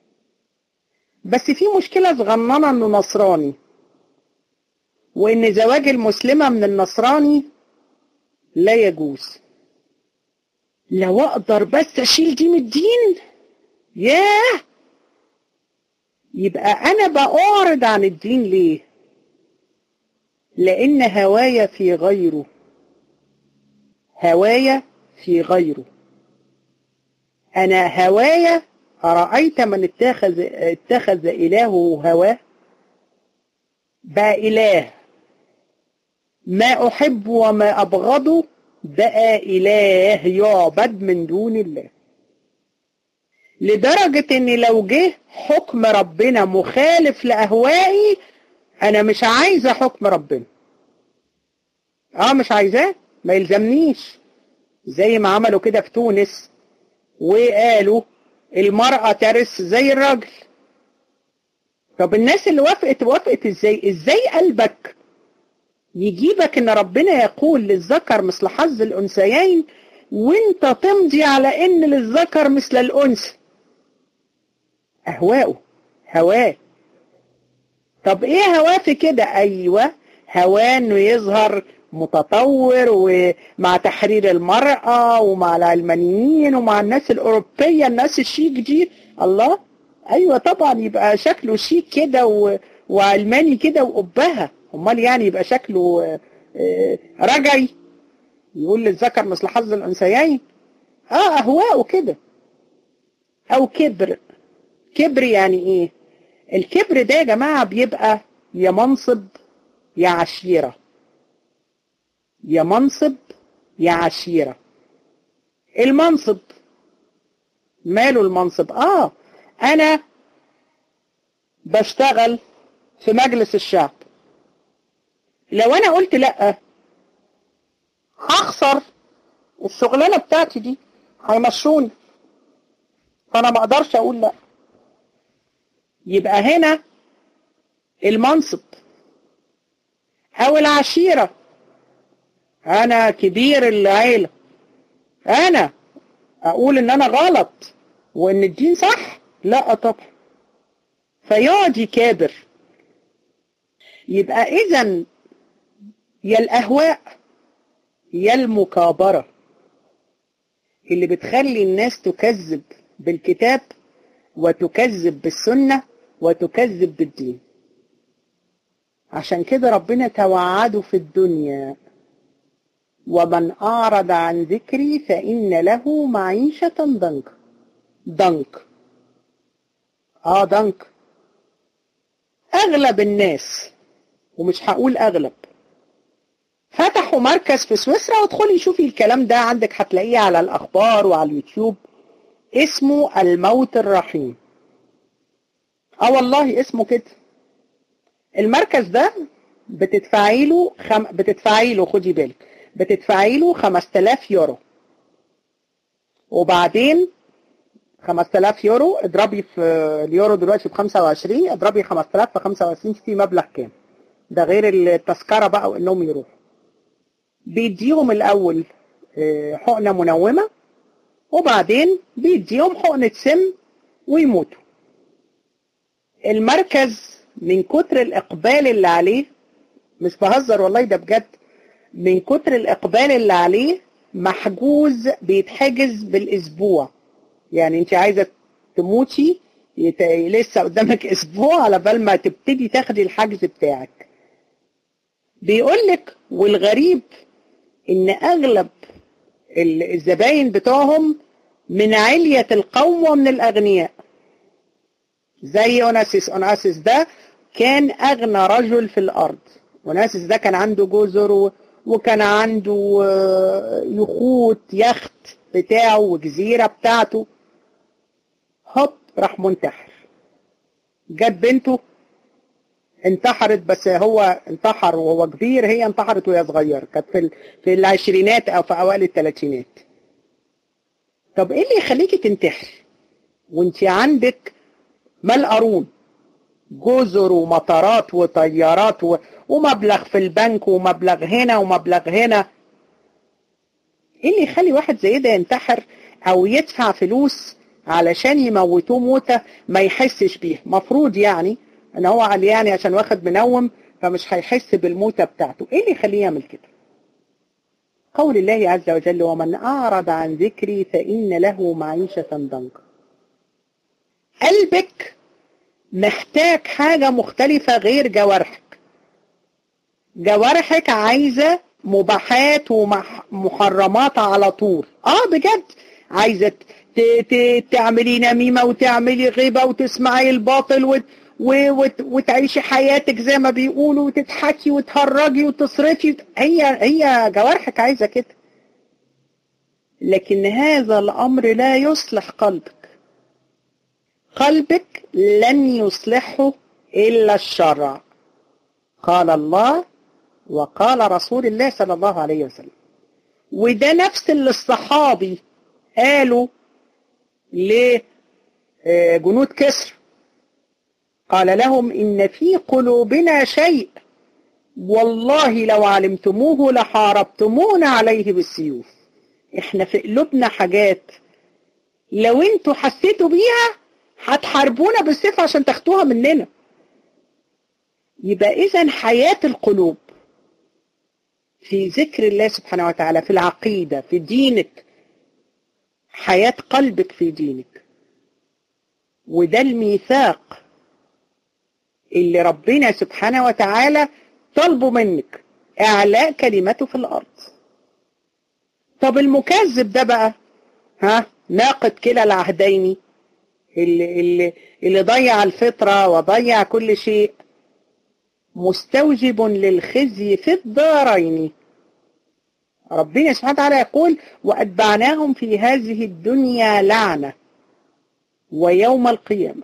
بس في مشكلة صغننة انه نصراني، وان زواج المسلمة من النصراني لا يجوز. لو اقدر بس اشيل دي من الدين، ياه، يبقى انا بأعرض عن الدين. ليه؟ لان هوايا في غيره، هوايا في غيره. انا هوايا، أرأيت من اتخذ اتخذ إلهه هواه، بقى إله. ما أحب وما أبغضه بقى إله يعبد من دون الله، لدرجة إن لو جه حكم ربنا مخالف لأهوائي أنا مش عايزة حكم ربنا. آه مش عايزاه، ما يلزمنيش. زي ما عملوا كده في تونس وقالوا المرأة ترث زي الراجل. طب الناس اللي وافقت وافقت ازاي؟ ازاي قلبك يجيبك ان ربنا يقول للذكر مثل حظ الانثيين وانت تمضي على ان للذكر مثل الانثى؟ اهواؤه، هواه. طب ايه هواه في كده؟ ايوه، هواه انه يظهر متطور ومع تحرير المرأة ومع العلمانيين ومع الناس الأوروبية، الناس الشيك دي. الله، أيوة طبعا، يبقى شكله شيك كده و... وعلماني كده وقبها. امال يعني يبقى شكله رجعي يقول للذكر مثل حظ الأنثيين؟ اه أهواءه كده. أو كبر. كبر يعني ايه؟ الكبر ده يا جماعة بيبقى يا منصب يا عشيرة، يا منصب يا عشيرة. المنصب ماله؟ المنصب اه انا بشتغل في مجلس الشعب، لو انا قلت لا هخسر الشغلانة بتاعتي دي، هيمشوني، فانا ما اقدرش اقول لا. يبقى هنا المنصب. او العشيرة، انا كبير العيلة، انا اقول ان انا غلط وان الدين صح؟ لا طبعا، فيقعد يكابر. يبقى اذا يا الاهواء يا المكابرة اللي بتخلي الناس تكذب بالكتاب وتكذب بالسنة وتكذب بالدين. عشان كده ربنا توعده في الدنيا: ومن أعرض عن ذكري فإن له معيشة ضنك. ضنك آه ضنك. أغلب الناس، ومش هقول أغلب، فتحوا مركز في سويسرا، وادخلي شوفي الكلام ده عندك، هتلاقيه على الأخبار وعلى اليوتيوب، اسمه الموت الرحيم. اه والله اسمه كده. المركز ده بتدفعي له خم... بتدفعي له خدي بالك، بتدفعي له خمسة آلاف يورو، وبعدين خمسة آلاف يورو اضربي في اليورو دلوقتي ب خمسة وعشرين، اضربي خمسة آلاف في خمسة وعشرين في مبلغ كام؟ ده غير التذكرة بقى وانهم يروحوا. بيديهم الاول حقنة منومة، وبعدين بيديهم حقنة سم ويموتوا. المركز من كتر الإقبال اللي عليه، مش بهزر والله ده بجد، من كتر الإقبال اللي عليه محجوز، بيتحجز بالأسبوع. يعني انت عايزة تموتي يت... لسه قدامك أسبوع على بال ما تبتدي تاخدي الحجز بتاعك. بيقولك والغريب إن أغلب الزباين بتوعهم من علية القوم ومن الأغنياء. زي أوناسيس. أوناسيس ده كان أغنى رجل في الأرض. أوناسيس ده كان عنده جزر وكان عنده يخوت يخت بتاعه وجزيرة بتاعته. هوب راح منتحر. جت بنته انتحرت، بس هو انتحر وهو كبير، هي انتحرت وهي صغيرة، كانت في في العشرينات أو في أوائل الثلاثينات. طب إيه اللي يخليكي تنتحر وانت عندك مال قارون، جزر ومطارات وطيارات و... ومبلغ في البنك ومبلغ هنا ومبلغ هنا؟ ايه اللي يخلي واحد زي ده ينتحر او يدفع فلوس علشان يموتوه موتة ما يحسش بيها؟ مفروض يعني ان هو قال يعني عشان واخد منوم فمش هيحس بالموتة بتاعته. ايه اللي يخليه يعمل كده؟ قول الله عز وجل: ومن اعرض عن ذكري فان له معيشة ضنكا. قلبك محتاج حاجة مختلفة غير جوارحك. جوارحك عايزة مباحات ومحرمات على طول. اه بجد عايزة تعملي نميمة وتعملي غيبة وتسمعي الباطل وت... وت... وتعيشي حياتك زي ما بيقولوا وتضحكي وتهرجي وتصرفي. هي هي جوارحك عايزة كده، لكن هذا الأمر لا يصلح قلبك. قلبك لن يصلحه إلا الشرع. قال الله وقال رسول الله صلى الله عليه وسلم. وده نفس اللي الصحابي قالوا لجنود كسر. قال لهم: إن في قلوبنا شيء والله لو علمتموه لحاربتمونا عليه بالسيوف. احنا في قلوبنا حاجات لو انتوا حسيتوا بيها هتحاربونا بالسيف عشان تاخدوها مننا. يبقى إذن حياة القلوب في ذكر الله سبحانه وتعالى، في العقيدة، في دينك، حياة قلبك في دينك. وده الميثاق اللي ربنا سبحانه وتعالى طلبه منك، إعلاء كلمته في الأرض. طب المكذب ده بقى، ها ناقض كلا العهدين، اللي, اللي, اللي ضيع الفطرة وضيع كل شيء، مستوجب للخزي في الدارين. ربنا سبحانه وتعالى يقول: وأتبعناهم في هذه الدنيا لعنة ويوم القيامة.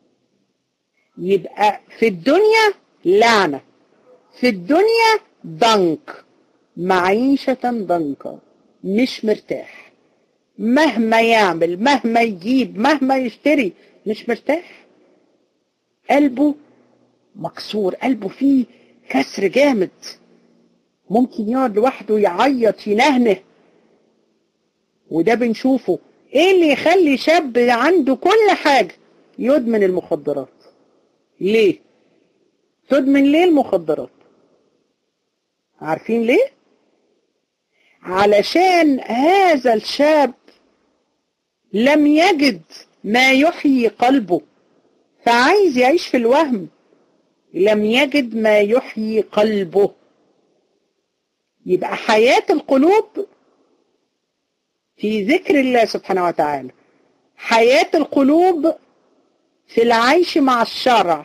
يبقى في الدنيا لعنة، في الدنيا ضنك، معيشة ضنكا، مش مرتاح، مهما يعمل مهما يجيب مهما يشتري مش مرتاح. قلبه مكسور، قلبه فيه كسر جامد، ممكن يقعد لوحده يعيط ينهنه. وده بنشوفه. ايه اللي يخلي شاب عنده كل حاجة يدمن المخدرات؟ ليه تدمن ليه المخدرات؟ عارفين ليه؟ علشان هذا الشاب لم يجد ما يحيي قلبه، فعايز يعيش في الوهم. لم يجد ما يحيي قلبه. يبقى حياة القلوب في ذكر الله سبحانه وتعالى، حياة القلوب في العيش مع الشرع،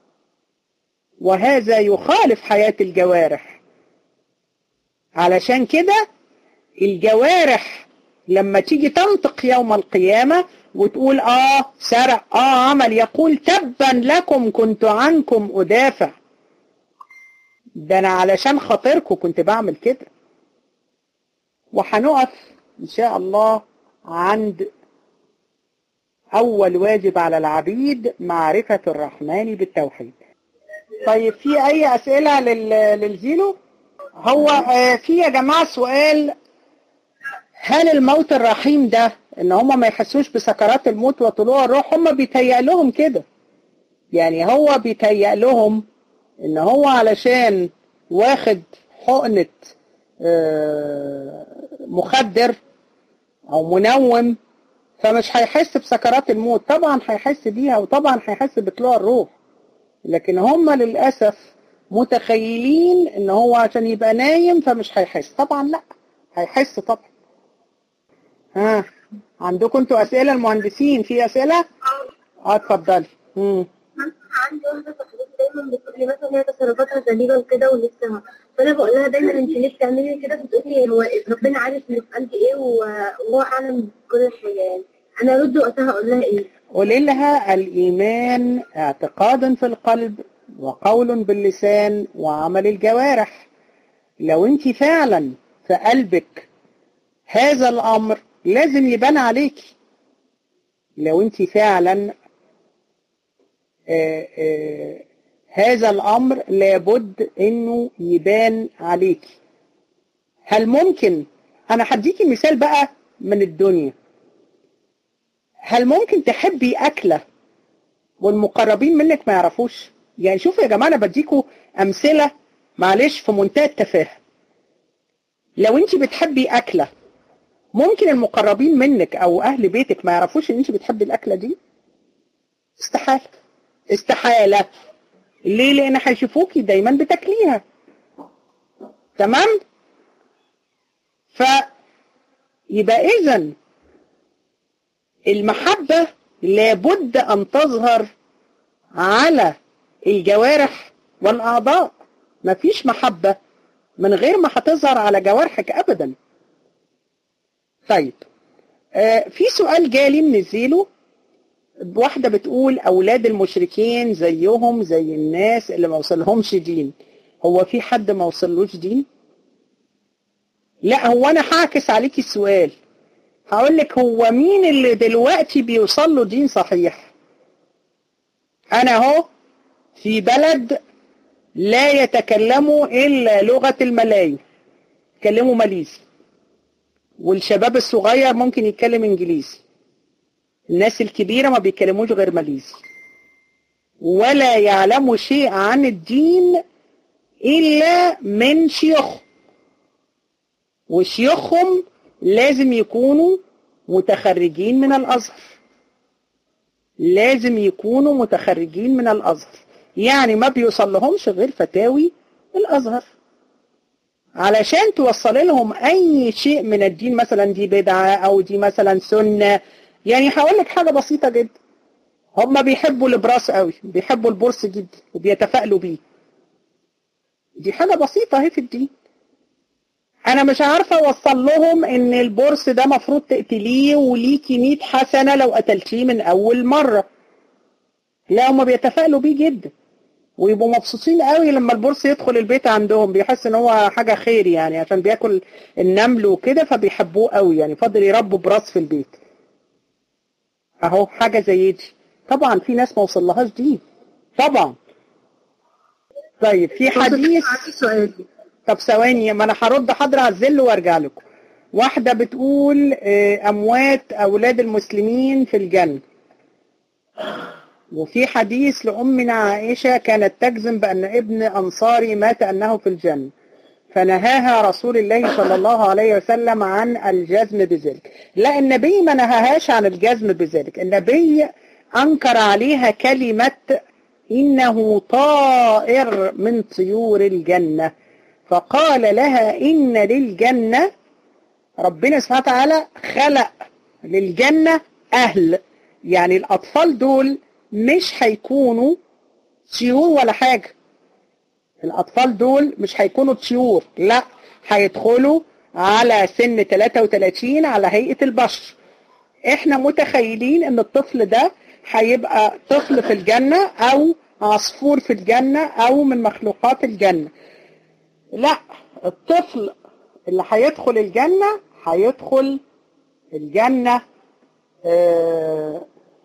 وهذا يخالف حياة الجوارح. علشان كده الجوارح لما تيجي تنطق يوم القيامة وتقول آه سرق، آه عمل، يقول: تبا لكم كنت عنكم أدافع. ده أنا علشان خاطركم كنت بعمل كده. وحنقف إن شاء الله عند أول واجب على العبيد: معرفة الرحمن بالتوحيد. طيب في أي أسئلة للزيلو؟ هو في يا جماعة سؤال: هل الموت الرحيم ده ان هم ما يحسوش بسكرات الموت وطلوع الروح؟ هم بيتهيأ لهم كده، يعني هو بيتهيأ لهم ان هو علشان واخد حقنة مخدر او منوم فمش هيحس بسكرات الموت. طبعا هيحس بيها وطبعا هيحس بطلوع الروح، لكن هم للأسف متخيلين ان هو عشان يبقى نايم فمش هيحس. طبعا لا، هيحس طبعا. ها عندكم انتوا اسئله؟ المهندسين في اسئله؟ اه اتفضلي. امم عندي واحدة صاحبتي دايما بتقول لي مثلا هي تصرفاتها غريبة وكده ولسه، فأنا بقول لها دايما أنت ليه بتعملي كده؟ بتقول لي هو ربنا عارف اللي في قلبي إيه وهو أعلم بكل حاجة يعني. أنا أرد وقتها أقول لها إيه؟ قولي لها الإيمان اعتقاد في القلب وقول باللسان وعمل الجوارح. لو انت فعلا في قلبك هذا الأمر لازم يبان عليكي. لو انت فعلا آآ آآ هذا الأمر لابد انه يبان عليكي. هل ممكن، انا هديكي مثال بقى من الدنيا، هل ممكن تحبي أكلة والمقربين منك ما يعرفوش؟ يعني شوفوا يا جماعة، انا بديكوا أمثلة معلش في منتهى التفاهة. لو انت بتحبي أكلة ممكن المقربين منك او اهل بيتك ما يعرفوش ان انت بتحبي الاكله دي؟ استحاله استحاله. ليه؟ لان هيشوفوكي دايما بتاكليها. تمام؟ فيبقى اذا المحبه لابد ان تظهر على الجوارح والاعضاء. مفيش محبه من غير ما هتظهر على جوارحك ابدا. طيب آه في سؤال جالي منزيله، واحدة بتقول أولاد المشركين زيهم زي الناس اللي ما وصلهمش دين. هو في حد ما وصلوش دين؟ لا، هو أنا هعكس عليكي السؤال، هقول لك هو مين اللي دلوقتي بيوصل له دين صحيح؟ أنا أهو في بلد لا يتكلموا إلا لغة الملايو، يتكلموا ماليزي، والشباب الصغير ممكن يتكلم إنجليزي، الناس الكبيرة ما بيتكلموش غير ماليزي، ولا يعلموا شيء عن الدين إلا من شيوخهم، وشيوخهم لازم يكونوا متخرجين من الأزهر. لازم يكونوا متخرجين من الأزهر، يعني ما بيوصل لهمش غير فتاوي الأزهر. علشان توصل لهم أي شيء من الدين، مثلا دي بدعة أو دي مثلا سنة. يعني هقول لك حاجة بسيطة جدا، هم بيحبوا البراس قوي، بيحبوا البورس جدا وبيتفائلوا بيه. دي حاجة بسيطة اهي في الدين. انا مش عارفة اوصل لهم ان البورس ده مفروض تقتليه وليكي مية حسنة لو قتلتيه من اول مرة. لا، هم بيتفائلوا بيه جدا ويبقوا مبسوطين قوي لما البورس يدخل البيت عندهم، بيحس ان هو حاجة خير يعني، عشان بياكل النمل وكده فبيحبوه قوي يعني، فضل يربوا براس في البيت. اهو حاجة زي دي. طبعا في ناس ما وصلهاش دي طبعا. طيب في حديث، طب ثواني ما انا هرد حاضر على الذل وارجع لكم. واحدة بتقول اموات اولاد المسلمين في الجنة، وفي حديث لأمنا عائشة كانت تجزم بأن ابن أنصاري مات أنه في الجنة، فنهاها رسول الله صلى الله عليه وسلم عن الجزم بذلك. لا، النبي ما نهاهاش عن الجزم بذلك، النبي أنكر عليها كلمة إنه طائر من طيور الجنة، فقال لها إن للجنة، ربنا سبحانه وتعالى خلق للجنة أهل، يعني الأطفال دول مش هيكونوا طيور ولا حاجة. الأطفال دول مش هيكونوا طيور، لا، هيدخلوا على سن ثلاثة وثلاثين على هيئة البشر. احنا متخيلين ان الطفل ده هيبقى طفل في الجنة او عصفور في الجنة او من مخلوقات الجنة. لا، الطفل اللي هيدخل الجنة هيدخل الجنة آه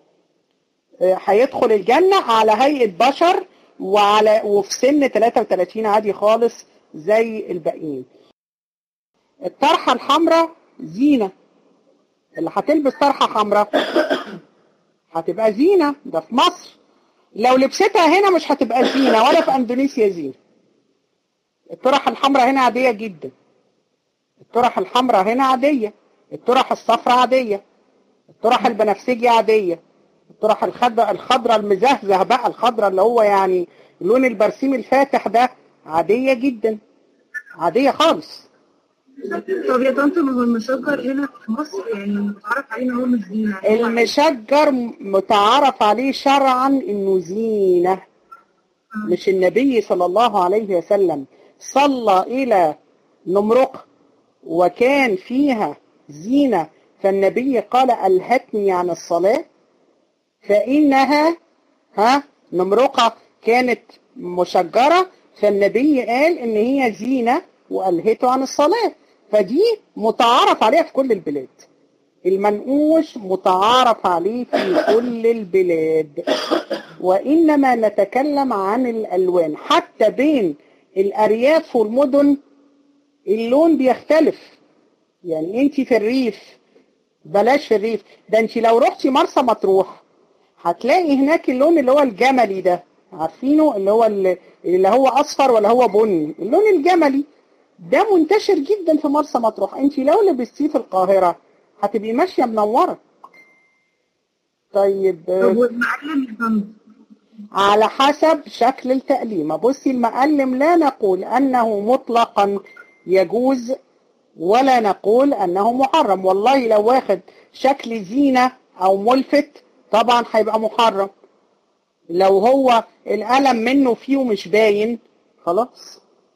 هيدخل الجنة على هيئة بشر وعلى وفي سن ثلاثة وثلاثين عادي خالص زي الباقيين. الطرحة الحمراء زينة، اللي هتلبس طرحة حمراء هتبقى زينة، ده في مصر. لو لبستها هنا مش هتبقى زينة، ولا في اندونيسيا زينة. الطرح الحمراء هنا عادية جدا، الطرح الحمراء هنا عادية، الطرح الصفراء عادية، الطرح البنفسجي عادية، الطرح الخضراء الخضراء المزهزه بقى، الخضراء اللي هو يعني لون البرسيم الفاتح ده عادية جدا، عادية خالص. طب يا طنط، ما هو المشجر هنا في مصر يعني متعرف عليه ان هو مش زينة. المشجر متعارف عليه شرعا انه زينة. مش النبي صلى الله عليه وسلم صلى الى نمرق وكان فيها زينة، فالنبي قال ألهتني عن الصلاة؟ فإنها ها نمرقة كانت مشجرة، فالنبي قال إن هي زينة وألهته عن الصلاة، فدي متعارف عليها في كل البلاد. المنقوش متعارف عليه في كل البلاد، وإنما نتكلم عن الألوان. حتى بين الأرياف والمدن اللون بيختلف. يعني انت في الريف، بلاش في الريف ده، انت لو رحتي مرسى مطروح هتلاقي هناك اللون اللي هو الجملي ده، عارفينه؟ اللي هو اللي هو اصفر ولا هو بني، اللون الجملي ده منتشر جدا في مرسى مطروح. انت لو لبستيه في القاهرة هتبقي ماشية منورة. طيب طب والمعلم على حسب شكل التقليمة. بصي، المقلم لا نقول أنه مطلقا يجوز ولا نقول أنه محرم. والله لو واخد شكل زينة أو ملفت طبعا هيبقى محرم. لو هو القلم منه فيه ومش باين خلاص.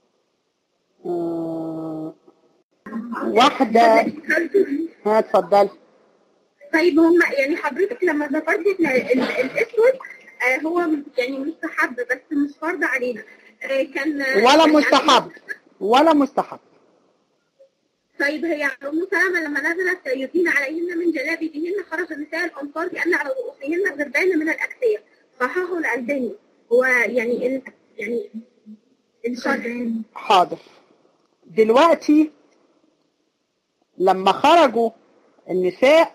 آه واحدة ها اتفضلي. طيب هم يعني حضرتك لما ذكرت ان الاسود آه هو يعني مستحب بس مش فرض علينا، آه كان ولا مستحب ولا مستحب. طيب هي أم سلمة لما نزلت يدين عليهن من جلابيبهن خرج نساء الأنصار لأن على رؤوسهن غربان من الأكسية. صححه الألباني. هو يعني ال... يعني الشرع. حاضر. دلوقتي لما خرجوا النساء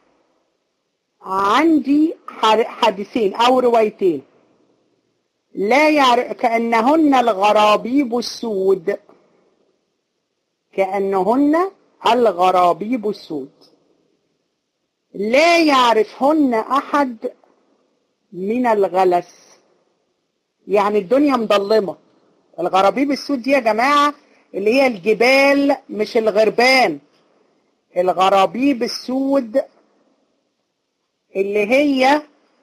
عندي حديثين أو روايتين لا يعرف، كأنهن الغرابيب السود، كأنهن الغرابيب السود لا يعرفهن أحد من الغلس. يعني الدنيا مظلمة. الغرابيب السود دي يا جماعة اللي هي الجبال مش الغربان. الغرابيب السود اللي هي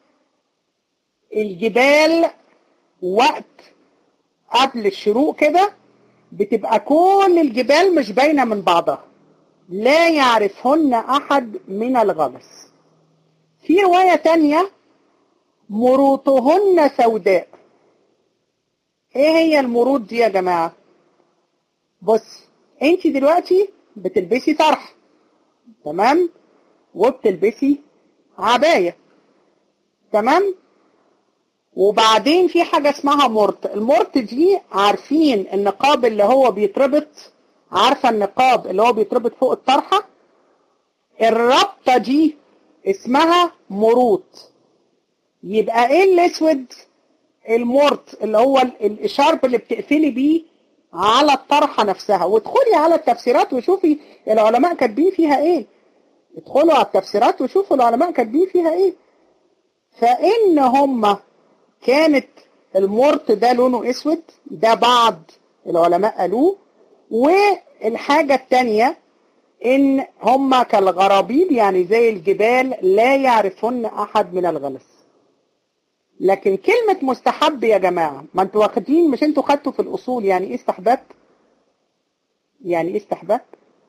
الجبال وقت قبل الشروق كده بتبقى كل الجبال مش باينة من بعضها. لا يعرفهن أحد من الغلس. في رواية تانية مروطهن سوداء. ايه هي المروط دي يا جماعة؟ بص، انت دلوقتي بتلبسي طرح تمام، وبتلبسي عباية تمام، وبعدين في حاجة اسمها مرط. المرط دي عارفين النقاب اللي هو بيتربط، عارفة النقاب اللي هو بيتربط فوق الطرحة؟ الربطة دي اسمها مروط. يبقى ايه الاسود؟ المرط اللي هو الاشارب اللي بتقفلي بيه على الطرحة نفسها. وادخلي على التفسيرات وشوفي العلماء كاتبين فيها ايه. ادخلوا على التفسيرات وشوفوا العلماء كاتبين فيها ايه. فإن هم كانت المرط ده لونه اسود، ده بعض العلماء قالوه. والحاجة التانية ان هم كالغرابيب يعني زي الجبال لا يعرفون احد من الغلس. لكن كلمة مستحب يا جماعة، ما انتوا واخدين، مش انتوا خدتوا في الاصول يعني ايه استحباب؟ يعني ايه استحباب؟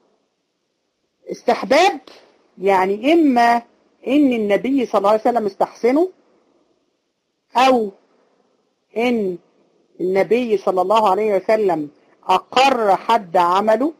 استحباب يعني اما ان النبي صلى الله عليه وسلم استحسنه، او ان النبي صلى الله عليه وسلم اقر حد عمله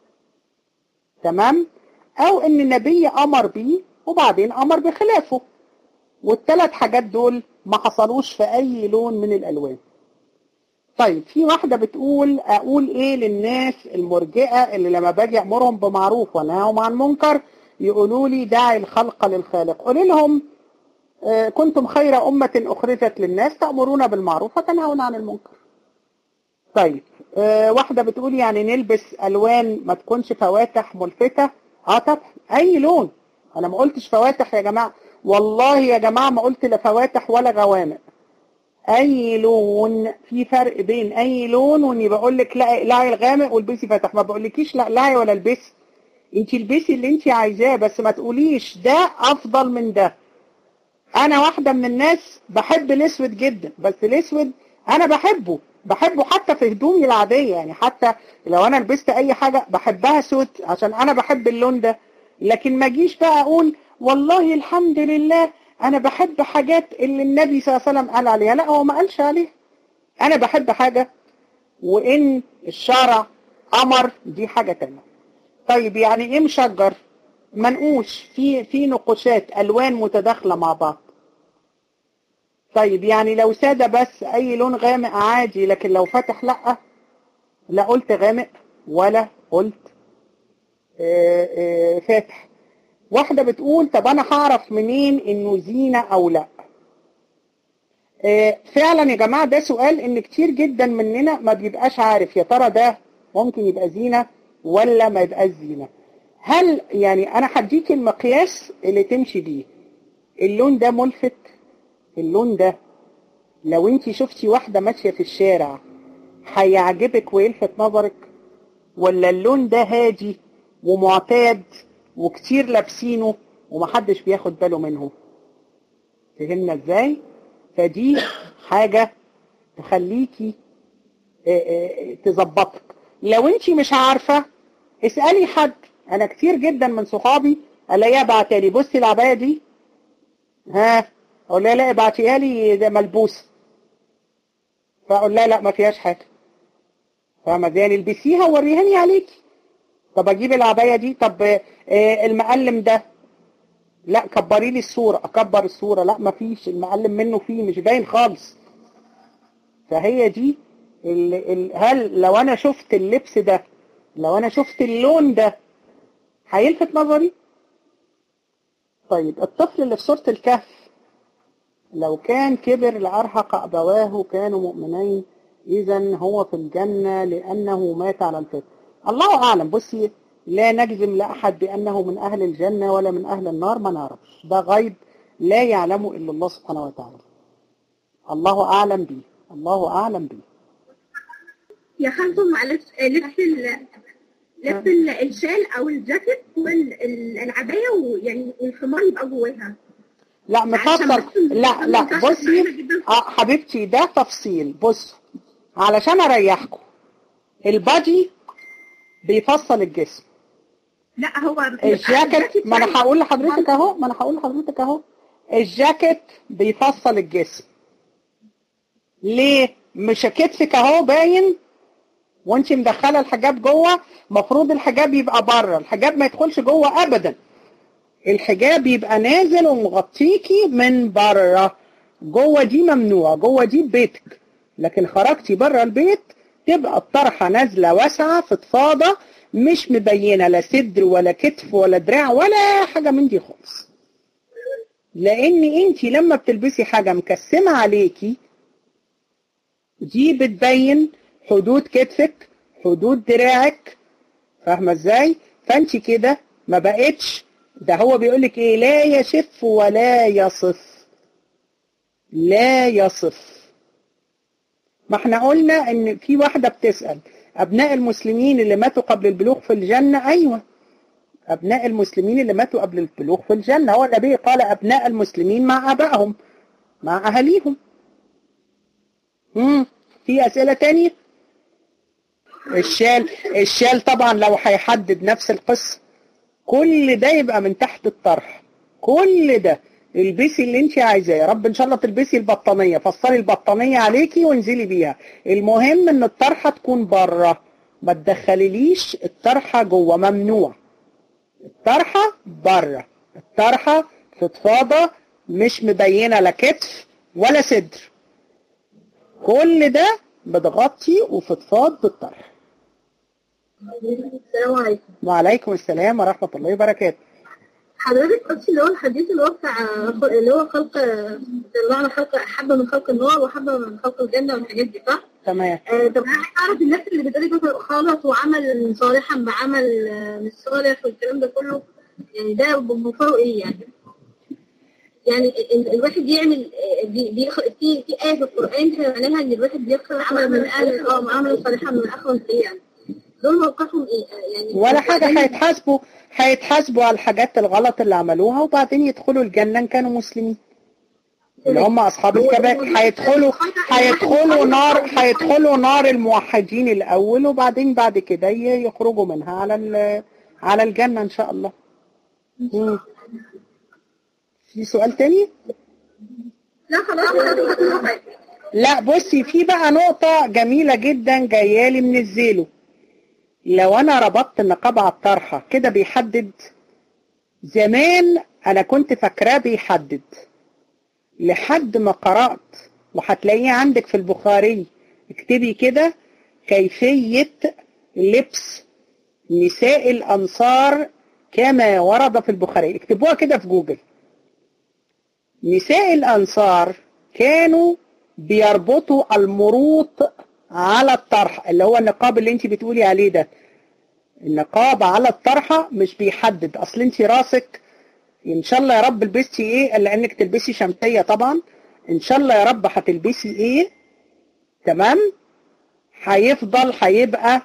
تمام، او ان النبي امر بيه وبعدين امر بخلافه. والثلاث حاجات دول ما حصلوش في اي لون من الالوان. طيب في واحدة بتقول اقول ايه للناس المرجئة اللي لما باجي امرهم بمعروف ونهاهم عن منكر يقولوا لي داعي الخلق للخالق؟ قولي لهم آه كنتم خير امة اخرجت للناس تأمرون بالمعروف وتنهون عن المنكر. طيب آه واحدة بتقول يعني نلبس الوان ما تكونش فواتح ملفتة. اه طبعا اي لون. انا ما قلتش فواتح يا جماعة، والله يا جماعة ما قلت لا فواتح ولا غوامق. اي لون، في فرق بين اي لون واني بقول لك لا اقلعي الغامق والبسي فاتح. ما بقولكيش لا اقلعي ولا البسي، انت البسي اللي انت عايزاه، بس ما تقوليش ده افضل من ده. انا واحده من الناس بحب الاسود جدا، بس الاسود انا بحبه بحبه حتى في هدومي العاديه، يعني حتى لو انا لبست اي حاجه بحبها سود عشان انا بحب اللون ده. لكن ما اجيش بقى اقول والله الحمد لله انا بحب حاجات اللي النبي صلى الله عليه وسلم قال عليها. لا، هو ما قالش عليها. انا بحب حاجه وان الشرع امر دي حاجه تانية. طيب يعني ايه مشجر؟ منقوش، في في نقوشات الوان متداخله مع بعض. طيب يعني لو ساده بس اي لون غامق عادي، لكن لو فاتح لا. لا قلت غامق ولا قلت آآ آآ فاتح. واحده بتقول طب انا هعرف منين انه زينه او لا؟ فعلا يا جماعه ده سؤال، ان كتير جدا مننا ما بيبقاش عارف يا ترى ده ممكن يبقى زينه ولا ما يبقاش زينه. هل يعني انا هديك المقياس اللي تمشي بيه. اللون ده ملفت؟ اللون ده لو انت شفتي واحده ماشيه في الشارع هيعجبك ويلفت نظرك؟ ولا اللون ده هادي ومعتاد وكتير لابسينه ومحدش بياخد باله منه؟ فهمنا ازاي؟ فدي حاجه تخليكي تظبطك. لو انت مش عارفه اسالي حد. انا كتير جدا من صحابي الاقيها بعتالي بصي العبايه دي، ها اقول لها لا ابعتيها لي ده ملبوسه، فاقول لها لا ما فيهاش حاجه، فاهمه ازاي؟ البسيها ووريهاني عليكي. طب اجيب العبايه دي، طب المقلم ده لا كبري لي الصوره، اكبر الصوره لا ما فيش المقلم منه فيه مش باين خالص. فهي دي ال ال هل لو انا شفت اللبس ده، لو انا شفت اللون ده هيلفت نظري؟ طيب الطفل اللي في سورة الكهف لو كان كبر لأرهق أبواه كانوا مؤمنين إذن هو في الجنة لأنه مات على الفطر. الله أعلم. بصي لا نجزم لأحد بأنه من أهل الجنة ولا من أهل النار، ما نعرفش، ده غيب لا يعلمه إلا الله سبحانه وتعالى. الله أعلم به، الله أعلم به. يا خالته معلش، لبس لبس الشال او الجاكيت والعبايه ويعني والخمار يبقى جواها. لا مفصل، لا لا بصي اه حبيبتي ده تفصيل. بص علشان اريحكم، البادي بيفصل الجسم. لا هو الجاكيت، ما انا هقول لحضرتك اهو ما انا هقول لحضرتك اهو الجاكيت بيفصل الجسم. ليه؟ مش كتفك اهو باين وانت مدخله الحجاب جوه، مفروض الحجاب يبقى بره، الحجاب ما يدخلش جوه ابدا. الحجاب يبقى نازل ومغطيكي من بره، جوه دي ممنوع، جوه دي بيتك. لكن خرجتي بره البيت تبقى الطرحه نازله واسعه فضفاضه، مش مبينه لا صدر ولا كتف ولا دراع ولا حاجه من دي خالص. لان انت لما بتلبسي حاجه مكسمه عليكي دي بتبين حدود كتفك حدود دراعك، فاهمه ازاي؟ فانت كده ما بقتش، ده هو بيقولك ايه؟ لا يشف ولا يصف، لا يصف. ما احنا قلنا ان في واحده بتسأل ابناء المسلمين اللي ماتوا قبل البلوغ في الجنه. ايوه ابناء المسلمين اللي ماتوا قبل البلوغ في الجنه، هو النبي قال ابناء المسلمين مع ابائهم مع اهاليهم. امم في اسئله تانية؟ الشال، الشال طبعا لو هيحدد نفس القصه، كل ده يبقى من تحت الطرح، كل ده البسي اللي انت عايزاه. يا رب ان شاء الله تلبسي البطانيه، فصلي البطانيه عليكي وانزلي بيها. المهم ان الطرحه تكون بره، ما تدخليليش الطرحه جوه، ممنوع. الطرحه بره، الطرحه فضفاضه مش مبينه لا كتف ولا صدر، كل ده بتغطي وفضفاض بالطرح. السلام عليكم. وعليكم السلام ورحمة الله وبركاته. حضرتك قلتي اللي هو الحديث اللي هو بتاع اللي هو خلق طلعنا خلق حبة من خلق النار وحبة من خلق الجنة والحاجات دي، صح؟ تمام. آه طب انا اعرف الناس اللي بتقولي مثلا خلط وعمل صالحا بعمل مش صالح والكلام ده كله، يعني ده بمفهوم ايه يعني؟ يعني ال- الواحد يعمل بي- بيخ... في في آية في القرآن معناها إن الواحد بيخلق عمل من أهل اه معاملة صالحة من أخوهم إيه يعني دول موقفهم إيه يعني ولا حاجة، وبعدين- هيتحاسبوا هيتحاسبوا على الحاجات الغلط اللي عملوها وبعدين يدخلوا الجنة إن كانوا مسلمين، اللي هم أصحاب الكبائر. هيدخلوا هيدخلوا نار هيدخلوا نار الموحدين الأول، وبعدين بعد كده ي- يخرجوا منها على ال- على الجنة إن شاء الله. مم. في سؤال تاني؟ لا خلاص لا بصي، في بقى نقطة جميلة جدا جايالي من الزيلو. لو أنا ربطت النقاب على الطرحة كده بيحدد؟ زمان أنا كنت فاكراه بيحدد، لحد ما قرأت، وهتلاقيه عندك في البخاري، اكتبي كده كيفية لبس نساء الأنصار كما ورد في البخاري، اكتبوها كده في جوجل. نساء الأنصار كانوا بيربطوا المروط على الطرح، اللي هو النقاب اللي انت بتقولي عليه ده. النقاب على الطرحة مش بيحدد، اصل انت راسك ان شاء الله يا رب لبستي ايه، الا انك تلبسي شمسية طبعا، ان شاء الله يا رب هتلبسي ايه، تمام، هيفضل هيبقى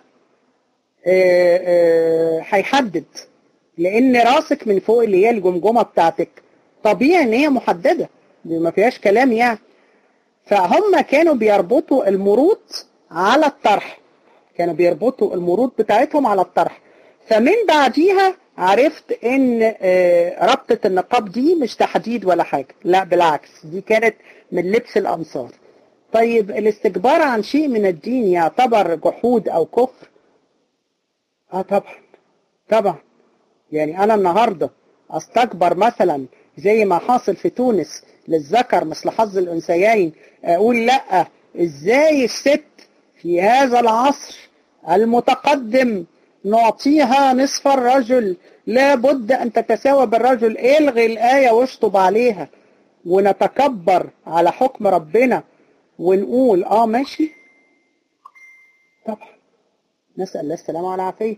هيحدد، لان راسك من فوق اللي هي الجمجمة بتاعتك طبيعي ان هي محددة، ما فيهاش كلام يعني. فهم كانوا بيربطوا المروط على الطرح، كانوا بيربطوا المروط بتاعتهم على الطرح. فمن بعديها عرفت ان ربطة النقاب دي مش تحديد ولا حاجة، لا بالعكس، دي كانت من لبس الأنصار. طيب الاستكبار عن شيء من الدين يعتبر جحود او كفر؟ اه طبعا طبعا. يعني انا النهاردة استكبر مثلا زي ما حاصل في تونس للذكر مثل حظ الأنثيين، اقول لا، ازاي الست في هذا العصر المتقدم نعطيها نصف الرجل، لا بد ان تتساوى بالرجل، الغي الآية واشطب عليها ونتكبر على حكم ربنا ونقول اه ماشي؟ طبعا، نسأل الله السلامة والعافية.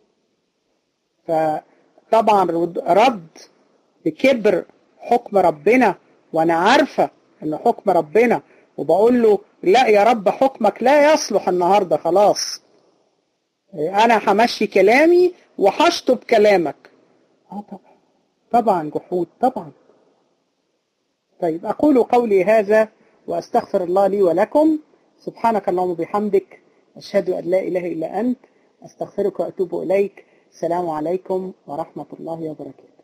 فطبعا رد بكبر حكم ربنا، وانا عارفة ان حكم ربنا، وبقول له لا يا رب حكمك لا يصلح النهاردة، خلاص انا همشي كلامي وهشطب كلامك. اه طبعا طبعا جحود طبعا. طيب اقول قولي هذا واستغفر الله لي ولكم. سبحانك اللهم وبحمدك، اشهد ان لا اله الا انت، استغفرك واتوب اليك. السلام عليكم ورحمة الله وبركاته.